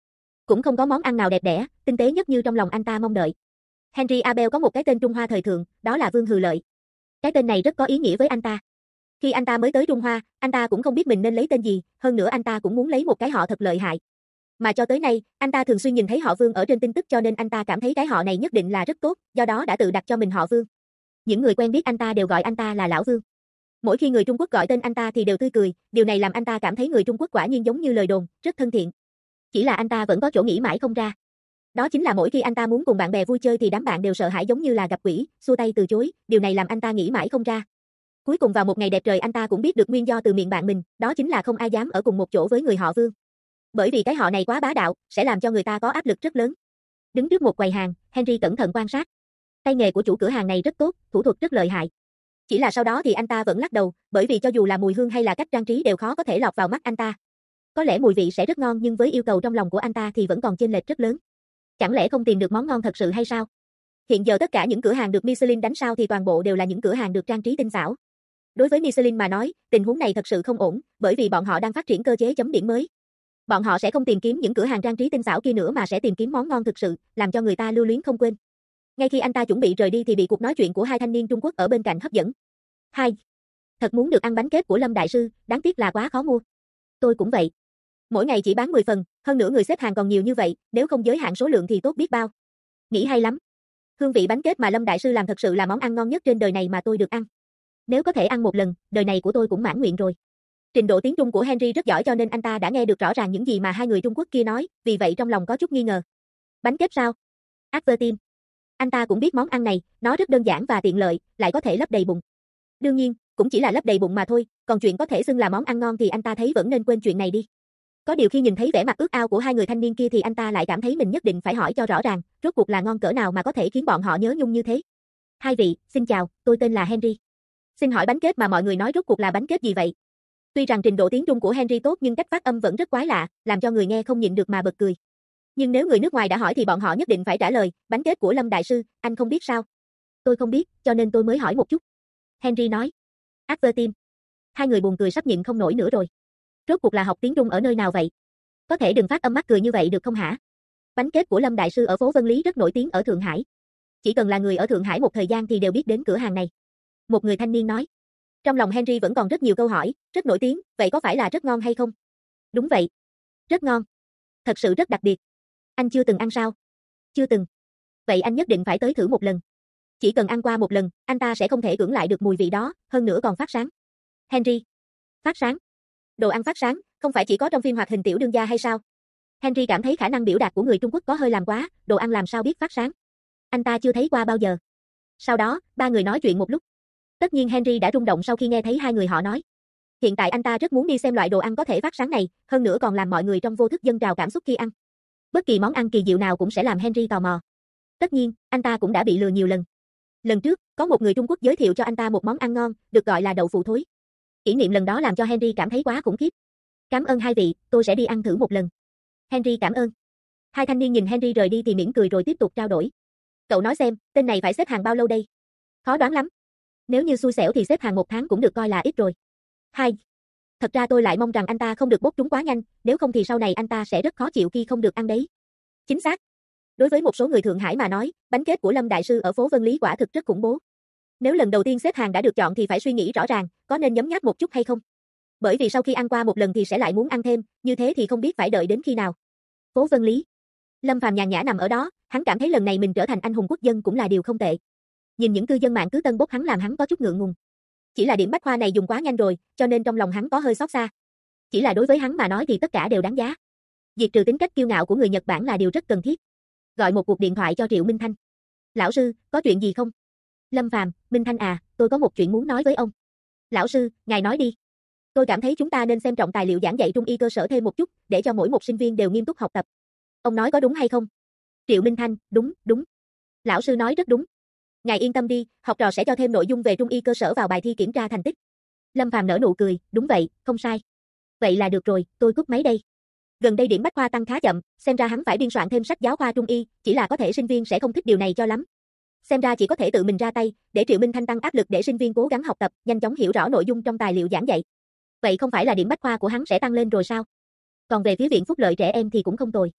Speaker 1: Cũng không có món ăn nào đẹp đẽ, tinh tế nhất như trong lòng anh ta mong đợi. Henry Abel có một cái tên Trung Hoa thời thượng, đó là Vương Hừ Lợi. Cái tên này rất có ý nghĩa với anh ta. Khi anh ta mới tới Trung Hoa, anh ta cũng không biết mình nên lấy tên gì, hơn nữa anh ta cũng muốn lấy một cái họ thật lợi hại. Mà cho tới nay, anh ta thường xuyên nhìn thấy họ Vương ở trên tin tức cho nên anh ta cảm thấy cái họ này nhất định là rất tốt, do đó đã tự đặt cho mình họ Vương. Những người quen biết anh ta đều gọi anh ta là Lão Vương. Mỗi khi người Trung Quốc gọi tên anh ta thì đều tươi cười, điều này làm anh ta cảm thấy người Trung Quốc quả nhiên giống như lời đồn, rất thân thiện. Chỉ là anh ta vẫn có chỗ nghĩ mãi không ra. Đó chính là mỗi khi anh ta muốn cùng bạn bè vui chơi thì đám bạn đều sợ hãi giống như là gặp quỷ, xua tay từ chối, điều này làm anh ta nghĩ mãi không ra. Cuối cùng vào một ngày đẹp trời anh ta cũng biết được nguyên do từ miệng bạn mình, đó chính là không ai dám ở cùng một chỗ với người họ Vương. Bởi vì cái họ này quá bá đạo, sẽ làm cho người ta có áp lực rất lớn. Đứng trước một quầy hàng, Henry cẩn thận quan sát. Tay nghề của chủ cửa hàng này rất tốt, thủ thuật rất lợi hại. Chỉ là sau đó thì anh ta vẫn lắc đầu, bởi vì cho dù là mùi hương hay là cách trang trí đều khó có thể lọt vào mắt anh ta. Có lẽ mùi vị sẽ rất ngon nhưng với yêu cầu trong lòng của anh ta thì vẫn còn chênh lệch rất lớn. Chẳng lẽ không tìm được món ngon thật sự hay sao? Hiện giờ tất cả những cửa hàng được Michelin đánh sao thì toàn bộ đều là những cửa hàng được trang trí tinh xảo. Đối với Michelin mà nói, tình huống này thật sự không ổn, bởi vì bọn họ đang phát triển cơ chế chấm điểm mới. Bọn họ sẽ không tìm kiếm những cửa hàng trang trí tinh xảo kia nữa mà sẽ tìm kiếm món ngon thực sự, làm cho người ta lưu luyến không quên. Ngay khi anh ta chuẩn bị rời đi thì bị cuộc nói chuyện của hai thanh niên Trung Quốc ở bên cạnh hấp dẫn. Hai, thật muốn được ăn bánh kếp của Lâm đại sư, đáng tiếc là quá khó mua. Tôi cũng vậy. Mỗi ngày chỉ bán 10 phần, hơn nữa người xếp hàng còn nhiều như vậy, nếu không giới hạn số lượng thì tốt biết bao. Nghĩ hay lắm. Hương vị bánh kếp mà Lâm đại sư làm thật sự là món ăn ngon nhất trên đời này mà tôi được ăn. Nếu có thể ăn một lần, đời này của tôi cũng mãn nguyện rồi. Trình độ tiếng Trung của Henry rất giỏi cho nên anh ta đã nghe được rõ ràng những gì mà hai người Trung Quốc kia nói, vì vậy trong lòng có chút nghi ngờ. Bánh kếp sao? Advertin. Anh ta cũng biết món ăn này, nó rất đơn giản và tiện lợi, lại có thể lấp đầy bụng. Đương nhiên, cũng chỉ là lấp đầy bụng mà thôi, còn chuyện có thể xưng là món ăn ngon thì anh ta thấy vẫn nên quên chuyện này đi. Có điều khi nhìn thấy vẻ mặt ước ao của hai người thanh niên kia thì anh ta lại cảm thấy mình nhất định phải hỏi cho rõ ràng, rốt cuộc là ngon cỡ nào mà có thể khiến bọn họ nhớ nhung như thế. Hai vị, xin chào, tôi tên là Henry. Xin hỏi bánh kếp mà mọi người nói rốt cuộc là bánh kếp gì vậy? Tuy rằng trình độ tiếng Trung của Henry tốt nhưng cách phát âm vẫn rất quái lạ, làm cho người nghe không nhịn được mà bật cười. Nhưng nếu người nước ngoài đã hỏi thì bọn họ nhất định phải trả lời, bánh kếp của Lâm đại sư, anh không biết sao? Tôi không biết, cho nên tôi mới hỏi một chút. Henry nói. Advertin. Hai người buồn cười sắp nhịn không nổi nữa rồi. Rốt cuộc là học tiếng Trung ở nơi nào vậy? Có thể đừng phát âm mắc cười như vậy được không hả? Bánh kếp của Lâm đại sư ở phố Vân Lý rất nổi tiếng ở Thượng Hải. Chỉ cần là người ở Thượng Hải một thời gian thì đều biết đến cửa hàng này. Một người thanh niên nói. Trong lòng Henry vẫn còn rất nhiều câu hỏi, rất nổi tiếng, vậy có phải là rất ngon hay không? Đúng vậy. Rất ngon. Thật sự rất đặc biệt. Anh chưa từng ăn sao? Chưa từng. Vậy anh nhất định phải tới thử một lần. Chỉ cần ăn qua một lần, anh ta sẽ không thể cưỡng lại được mùi vị đó, hơn nữa còn phát sáng. Henry. Phát sáng. Đồ ăn phát sáng, không phải chỉ có trong phim hoạt hình tiểu đương gia hay sao? Henry cảm thấy khả năng biểu đạt của người Trung Quốc có hơi làm quá, đồ ăn làm sao biết phát sáng. Anh ta chưa thấy qua bao giờ. Sau đó, ba người nói chuyện một lúc. Tất nhiên Henry đã rung động sau khi nghe thấy hai người họ nói. Hiện tại anh ta rất muốn đi xem loại đồ ăn có thể phát sáng này, hơn nữa còn làm mọi người trong vô thức dâng trào cảm xúc khi ăn. Bất kỳ món ăn kỳ diệu nào cũng sẽ làm Henry tò mò. Tất nhiên, anh ta cũng đã bị lừa nhiều lần. Lần trước, có một người Trung Quốc giới thiệu cho anh ta một món ăn ngon, được gọi là đậu phụ thối. Kỷ niệm lần đó làm cho Henry cảm thấy quá khủng khiếp. Cảm ơn hai vị, tôi sẽ đi ăn thử một lần. Henry cảm ơn. Hai thanh niên nhìn Henry rời đi thì mỉm cười rồi tiếp tục trao đổi. Cậu nói xem, tên này phải xếp hàng bao lâu đây? Khó đoán lắm. Nếu như xui xẻo thì xếp hàng 1 tháng cũng được coi là ít rồi. Hai. Thật ra tôi lại mong rằng anh ta không được bốc trúng quá nhanh, nếu không thì sau này anh ta sẽ rất khó chịu khi không được ăn đấy. Chính xác. Đối với một số người Thượng Hải mà nói, bánh kếp của Lâm đại sư ở phố Vân Lý quả thực rất khủng bố. Nếu lần đầu tiên xếp hàng đã được chọn thì phải suy nghĩ rõ ràng, có nên nhấm nháp một chút hay không. Bởi vì sau khi ăn qua một lần thì sẽ lại muốn ăn thêm, như thế thì không biết phải đợi đến khi nào. Phố Vân Lý. Lâm Phàm nhàn nhã nằm ở đó, hắn cảm thấy lần này mình trở thành anh hùng quốc dân cũng là điều không tệ. Nhìn những cư dân mạng cứ tân bốc hắn làm hắn có chút ngượng ngùng. Chỉ là điểm bách khoa này dùng quá nhanh rồi, cho nên trong lòng hắn có hơi xót xa. Chỉ là đối với hắn mà nói thì tất cả đều đáng giá. Diệt trừ tính cách kiêu ngạo của người Nhật Bản là điều rất cần thiết. Gọi một cuộc điện thoại cho Triệu Minh Thanh. Lão sư, có chuyện gì không? Lâm Phàm, Minh Thanh à, tôi có một chuyện muốn nói với ông. Lão sư, ngài nói đi. Tôi cảm thấy chúng ta nên xem trọng tài liệu giảng dạy trung y cơ sở thêm một chút, để cho mỗi một sinh viên đều nghiêm túc học tập. Ông nói có đúng hay không? Triệu Minh Thanh, đúng, đúng. Lão sư nói rất đúng. Ngài yên tâm đi, học trò sẽ cho thêm nội dung về trung y cơ sở vào bài thi kiểm tra thành tích. Lâm Phàm nở nụ cười, đúng vậy, không sai. Vậy là được rồi, tôi cúp máy đây. Gần đây điểm bách khoa tăng khá chậm, xem ra hắn phải biên soạn thêm sách giáo khoa trung y, chỉ là có thể sinh viên sẽ không thích điều này cho lắm. Xem ra chỉ có thể tự mình ra tay, để Triệu Minh Thanh tăng áp lực để sinh viên cố gắng học tập, nhanh chóng hiểu rõ nội dung trong tài liệu giảng dạy. Vậy không phải là điểm bách khoa của hắn sẽ tăng lên rồi sao? Còn về phía viện phúc lợi trẻ em thì cũng không tồi.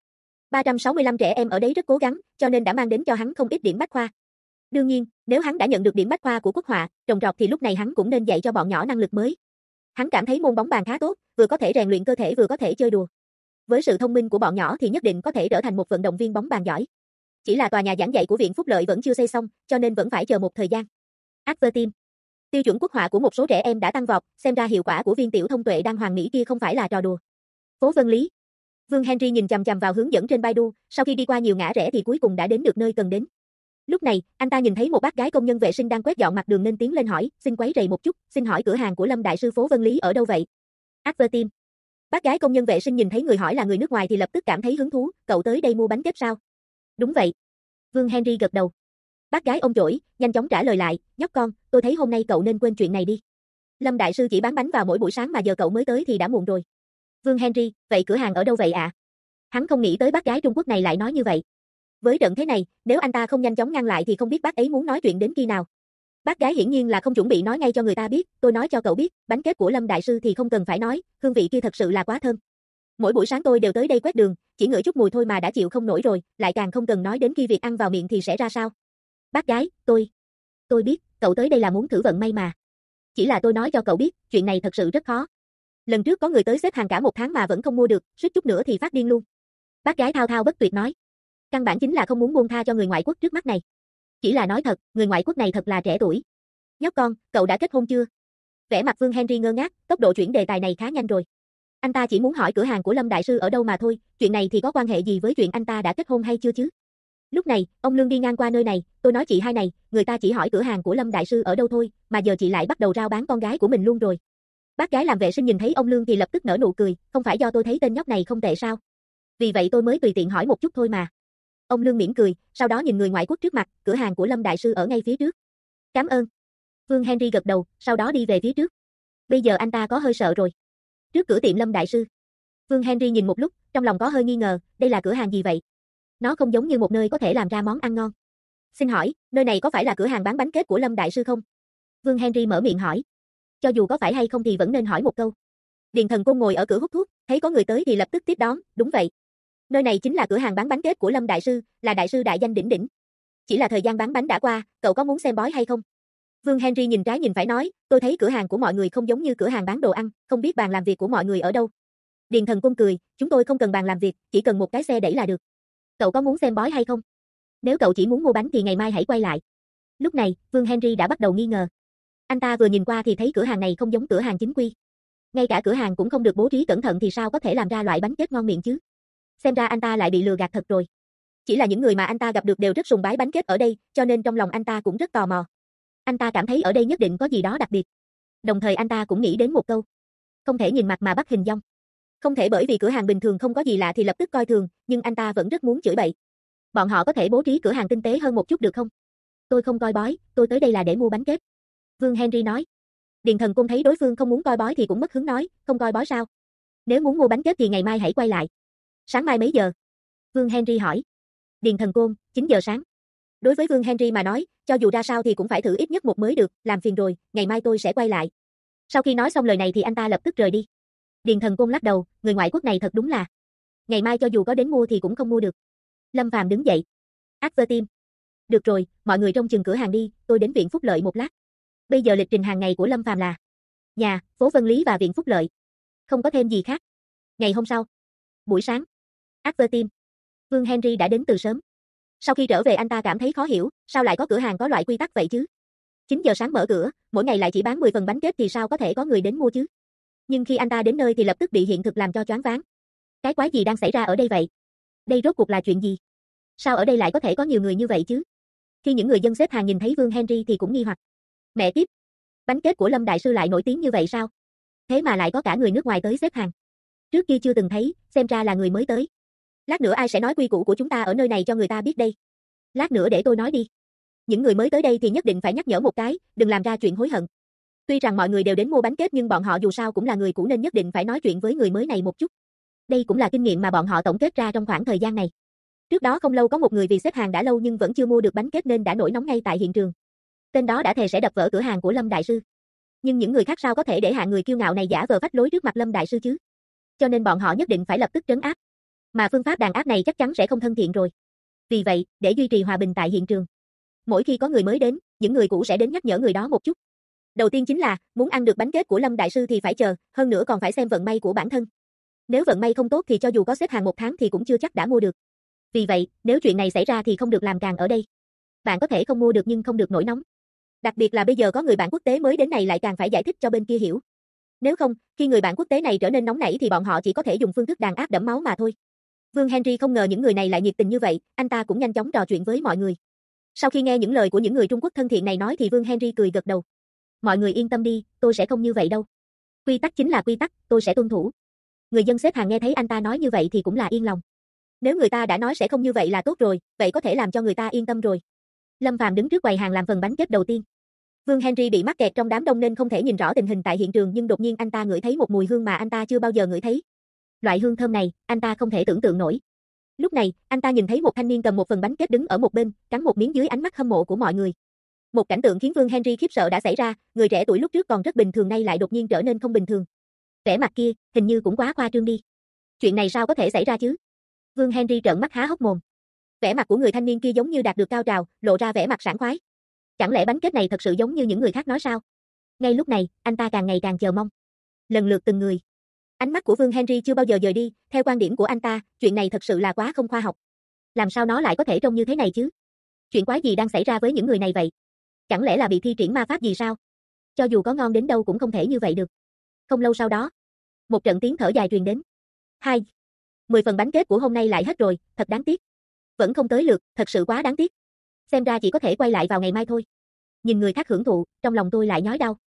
Speaker 1: 365 trẻ em ở đấy rất cố gắng, cho nên đã mang đến cho hắn không ít điểm bách khoa. Đương nhiên, nếu hắn đã nhận được điểm bách khoa của quốc họa, trồng trọt thì lúc này hắn cũng nên dạy cho bọn nhỏ năng lực mới. Hắn cảm thấy môn bóng bàn khá tốt, vừa có thể rèn luyện cơ thể vừa có thể chơi đùa. Với sự thông minh của bọn nhỏ thì nhất định có thể trở thành một vận động viên bóng bàn giỏi. Chỉ là tòa nhà giảng dạy của viện Phúc Lợi vẫn chưa xây xong, cho nên vẫn phải chờ một thời gian. Advertime. Tiêu chuẩn quốc họa của một số trẻ em đã tăng vọt, xem ra hiệu quả của viên tiểu thông tuệ đang hoàn mỹ kia không phải là trò đùa. Phố Vân Lý. Vương Henry nhìn chằm chằm vào hướng dẫn trên Baidu, sau khi đi qua nhiều ngã rẽ thì cuối cùng đã đến được nơi cần đến. Lúc này, anh ta nhìn thấy một bác gái công nhân vệ sinh đang quét dọn mặt đường nên tiến lên hỏi, xin quấy rầy một chút, xin hỏi cửa hàng của Lâm đại sư phố Vân Lý ở đâu vậy? Advertime. Bác gái công nhân vệ sinh nhìn thấy người hỏi là người nước ngoài thì lập tức cảm thấy hứng thú, cậu tới đây mua bánh kếp sao? Đúng vậy. Vương Henry gật đầu. Bác gái ông chổi, nhanh chóng trả lời lại, nhóc con, tôi thấy hôm nay cậu nên quên chuyện này đi. Lâm đại sư chỉ bán bánh vào mỗi buổi sáng mà giờ cậu mới tới thì đã muộn rồi. Vương Henry, vậy cửa hàng ở đâu vậy ạ? Hắn không nghĩ tới bác gái Trung Quốc này lại nói như vậy. Với trận thế này, nếu anh ta không nhanh chóng ngăn lại thì không biết bác ấy muốn nói chuyện đến khi nào. Bác gái hiển nhiên là không chuẩn bị nói ngay cho người ta biết, tôi nói cho cậu biết, bánh kếp của Lâm đại sư thì không cần phải nói, hương vị kia thật sự là quá thơm. Mỗi buổi sáng tôi đều tới đây quét đường, chỉ ngửi chút mùi thôi mà đã chịu không nổi rồi, lại càng không cần nói đến khi việc ăn vào miệng thì sẽ ra sao. Bác gái, tôi biết, cậu tới đây là muốn thử vận may mà. Chỉ là tôi nói cho cậu biết, chuyện này thật sự rất khó. Lần trước có người tới xếp hàng cả một tháng mà vẫn không mua được, suýt chút nữa thì phát điên luôn. Bác gái thao thao bất tuyệt nói. Căn bản chính là không muốn buông tha cho người ngoại quốc trước mắt này. Chỉ là nói thật, người ngoại quốc này thật là trẻ tuổi. Nhóc con, cậu đã kết hôn chưa? Vẻ mặt Vương Henry ngơ ngác, tốc độ chuyển đề tài này khá nhanh rồi. Anh ta chỉ muốn hỏi cửa hàng của Lâm đại sư ở đâu mà thôi, chuyện này thì có quan hệ gì với chuyện anh ta đã kết hôn hay chưa chứ? Lúc này, ông Lương đi ngang qua nơi này, tôi nói chị hai này, người ta chỉ hỏi cửa hàng của Lâm đại sư ở đâu thôi, mà giờ chị lại bắt đầu rao bán con gái của mình luôn rồi. Bác gái làm vệ sinh nhìn thấy ông Lương thì lập tức nở nụ cười, không phải do tôi thấy tên nhóc này không tệ sao? Vì vậy tôi mới tùy tiện hỏi một chút thôi mà. Ông Lương mỉm cười, sau đó nhìn người ngoại quốc trước mặt, cửa hàng của Lâm đại sư ở ngay phía trước. Cảm ơn. Vương Henry gật đầu, sau đó đi về phía trước. Bây giờ anh ta có hơi sợ rồi. Trước cửa tiệm Lâm đại sư. Vương Henry nhìn một lúc, trong lòng có hơi nghi ngờ, đây là cửa hàng gì vậy? Nó không giống như một nơi có thể làm ra món ăn ngon. Xin hỏi, nơi này có phải là cửa hàng bán bánh kếp của Lâm đại sư không? Vương Henry mở miệng hỏi. Cho dù có phải hay không thì vẫn nên hỏi một câu. Điền Thần Côn ngồi ở cửa hút thuốc, thấy có người tới thì lập tức tiếp đón, đúng vậy. Nơi này chính là cửa hàng bán bánh kếp của Lâm đại sư, là đại sư đại danh đỉnh đỉnh. Chỉ là thời gian bán bánh đã qua, cậu có muốn xem bói hay không? Vương Henry nhìn trái nhìn phải nói, tôi thấy cửa hàng của mọi người không giống như cửa hàng bán đồ ăn, không biết bàn làm việc của mọi người ở đâu. Điền Thần Côn cười, chúng tôi không cần bàn làm việc, chỉ cần một cái xe đẩy là được. Cậu có muốn xem bói hay không? Nếu cậu chỉ muốn mua bánh thì ngày mai hãy quay lại. Lúc này, Vương Henry đã bắt đầu nghi ngờ. Anh ta vừa nhìn qua thì thấy cửa hàng này không giống cửa hàng chính quy. Ngay cả cửa hàng cũng không được bố trí cẩn thận thì sao có thể làm ra loại bánh kếp ngon miệng chứ? Xem ra anh ta lại bị lừa gạt thật rồi. Chỉ là những người mà anh ta gặp được đều rất sùng bái bánh kếp ở đây, cho nên trong lòng anh ta cũng rất tò mò. Anh ta cảm thấy ở đây nhất định có gì đó đặc biệt. Đồng thời anh ta cũng nghĩ đến một câu. Không thể nhìn mặt mà bắt hình dong. Không thể bởi vì cửa hàng bình thường không có gì lạ thì lập tức coi thường, nhưng anh ta vẫn rất muốn chửi bậy. Bọn họ có thể bố trí cửa hàng tinh tế hơn một chút được không? Tôi không coi bói, tôi tới đây là để mua bánh kếp. Vương Henry nói. Điền Thần Côn thấy đối phương không muốn coi bói thì cũng mất hứng nói, không coi bói sao? Nếu muốn mua bánh kếp thì ngày mai hãy quay lại. Sáng mai mấy giờ? Vương Henry hỏi. Điền Thần Côn, 9 giờ sáng. Đối với Vương Henry mà nói, cho dù ra sao thì cũng phải thử ít nhất một mới được, làm phiền rồi, ngày mai tôi sẽ quay lại. Sau khi nói xong lời này thì anh ta lập tức rời đi. Điền Thần Côn lắc đầu, người ngoại quốc này thật đúng là. Ngày mai cho dù có đến mua thì cũng không mua được. Lâm Phàm đứng dậy. Advertime. Được rồi, mọi người trông chừng cửa hàng đi, tôi đến viện Phúc Lợi một lát. Bây giờ lịch trình hàng ngày của Lâm Phàm là nhà, phố Vân Lý và viện Phúc Lợi. Không có thêm gì khác. Ngày hôm sau. Buổi sáng. Advertime. Vương Henry đã đến từ sớm. Sau khi trở về anh ta cảm thấy khó hiểu, sao lại có cửa hàng có loại quy tắc vậy chứ? 9 giờ sáng mở cửa, mỗi ngày lại chỉ bán 10 phần bánh kếp thì sao có thể có người đến mua chứ? Nhưng khi anh ta đến nơi thì lập tức bị hiện thực làm cho choáng váng. Cái quái gì đang xảy ra ở đây vậy? Đây rốt cuộc là chuyện gì? Sao ở đây lại có thể có nhiều người như vậy chứ? Khi những người dân xếp hàng nhìn thấy Vương Henry thì cũng nghi hoặc. Mẹ kiếp, bánh kếp của Lâm đại sư lại nổi tiếng như vậy sao? Thế mà lại có cả người nước ngoài tới xếp hàng. Trước kia chưa từng thấy, xem ra là người mới tới. Lát nữa ai sẽ nói quy củ của chúng ta ở nơi này cho người ta biết đây? Lát nữa để tôi nói đi. Những người mới tới đây thì nhất định phải nhắc nhở một cái, đừng làm ra chuyện hối hận. Tuy rằng mọi người đều đến mua bánh kếp nhưng bọn họ dù sao cũng là người cũ nên nhất định phải nói chuyện với người mới này một chút. Đây cũng là kinh nghiệm mà bọn họ tổng kết ra trong khoảng thời gian này. Trước đó không lâu có một người vì xếp hàng đã lâu nhưng vẫn chưa mua được bánh kếp nên đã nổi nóng ngay tại hiện trường. Tên đó đã thề sẽ đập vỡ cửa hàng của Lâm đại sư. Nhưng những người khác sao có thể để hạng người kiêu ngạo này giả vờ phách lối trước mặt Lâm đại sư chứ? Cho nên bọn họ nhất định phải lập tức trấn áp. Mà phương pháp đàn áp này chắc chắn sẽ không thân thiện rồi. Vì vậy, để duy trì hòa bình tại hiện trường, mỗi khi có người mới đến, những người cũ sẽ đến nhắc nhở người đó một chút. Đầu tiên chính là, muốn ăn được bánh kết của Lâm Đại Sư thì phải chờ, hơn nữa còn phải xem vận may của bản thân. Nếu vận may không tốt thì cho dù có xếp hàng 1 tháng thì cũng chưa chắc đã mua được. Vì vậy, nếu chuyện này xảy ra thì không được làm càng ở đây. Bạn có thể không mua được nhưng không được nổi nóng. Đặc biệt là bây giờ có người bạn quốc tế mới đến này lại càng phải giải thích cho bên kia hiểu. Nếu không, khi người bạn quốc tế này trở nên nóng nảy thì bọn họ chỉ có thể dùng phương thức đàn áp đẫm máu mà thôi. Vương Henry không ngờ những người này lại nhiệt tình như vậy, anh ta cũng nhanh chóng trò chuyện với mọi người. Sau khi nghe những lời của những người Trung Quốc thân thiện này nói thì Vương Henry cười gật đầu. Mọi người yên tâm đi, tôi sẽ không như vậy đâu. Quy tắc chính là quy tắc, tôi sẽ tuân thủ. Người dân xếp hàng nghe thấy anh ta nói như vậy thì cũng là yên lòng. Nếu người ta đã nói sẽ không như vậy là tốt rồi, vậy có thể làm cho người ta yên tâm rồi. Lâm Phàm đứng trước quầy hàng làm phần bánh kết đầu tiên. Vương Henry bị mắc kẹt trong đám đông nên không thể nhìn rõ tình hình tại hiện trường nhưng đột nhiên anh ta ngửi thấy một mùi hương mà anh ta chưa bao giờ ngửi thấy. Loại hương thơm này, anh ta không thể tưởng tượng nổi. Lúc này, anh ta nhìn thấy một thanh niên cầm một phần bánh kết đứng ở một bên, cắn một miếng dưới ánh mắt hâm mộ của mọi người. Một cảnh tượng khiến Vương Henry khiếp sợ đã xảy ra, người trẻ tuổi lúc trước còn rất bình thường nay lại đột nhiên trở nên không bình thường. Vẻ mặt kia, hình như cũng quá khoa trương đi. Chuyện này sao có thể xảy ra chứ? Vương Henry trợn mắt há hốc mồm. Vẻ mặt của người thanh niên kia giống như đạt được cao trào, lộ ra vẻ mặt sảng khoái. Chẳng lẽ bánh kết này thật sự giống như những người khác nói sao? Ngay lúc này, anh ta càng ngày càng chờ mong. Lần lượt từng người. Ánh mắt của Vương Henry chưa bao giờ rời đi, theo quan điểm của anh ta, chuyện này thật sự là quá không khoa học. Làm sao nó lại có thể trông như thế này chứ? Chuyện quái gì đang xảy ra với những người này vậy? Chẳng lẽ là bị thi triển ma pháp gì sao? Cho dù có ngon đến đâu cũng không thể như vậy được. Không lâu sau đó, một trận tiếng thở dài truyền đến. 10 phần bánh kết của hôm nay lại hết rồi, thật đáng tiếc. Vẫn không tới lượt, thật sự quá đáng tiếc. Xem ra chỉ có thể quay lại vào ngày mai thôi. Nhìn người khác hưởng thụ, trong lòng tôi lại nhói đau.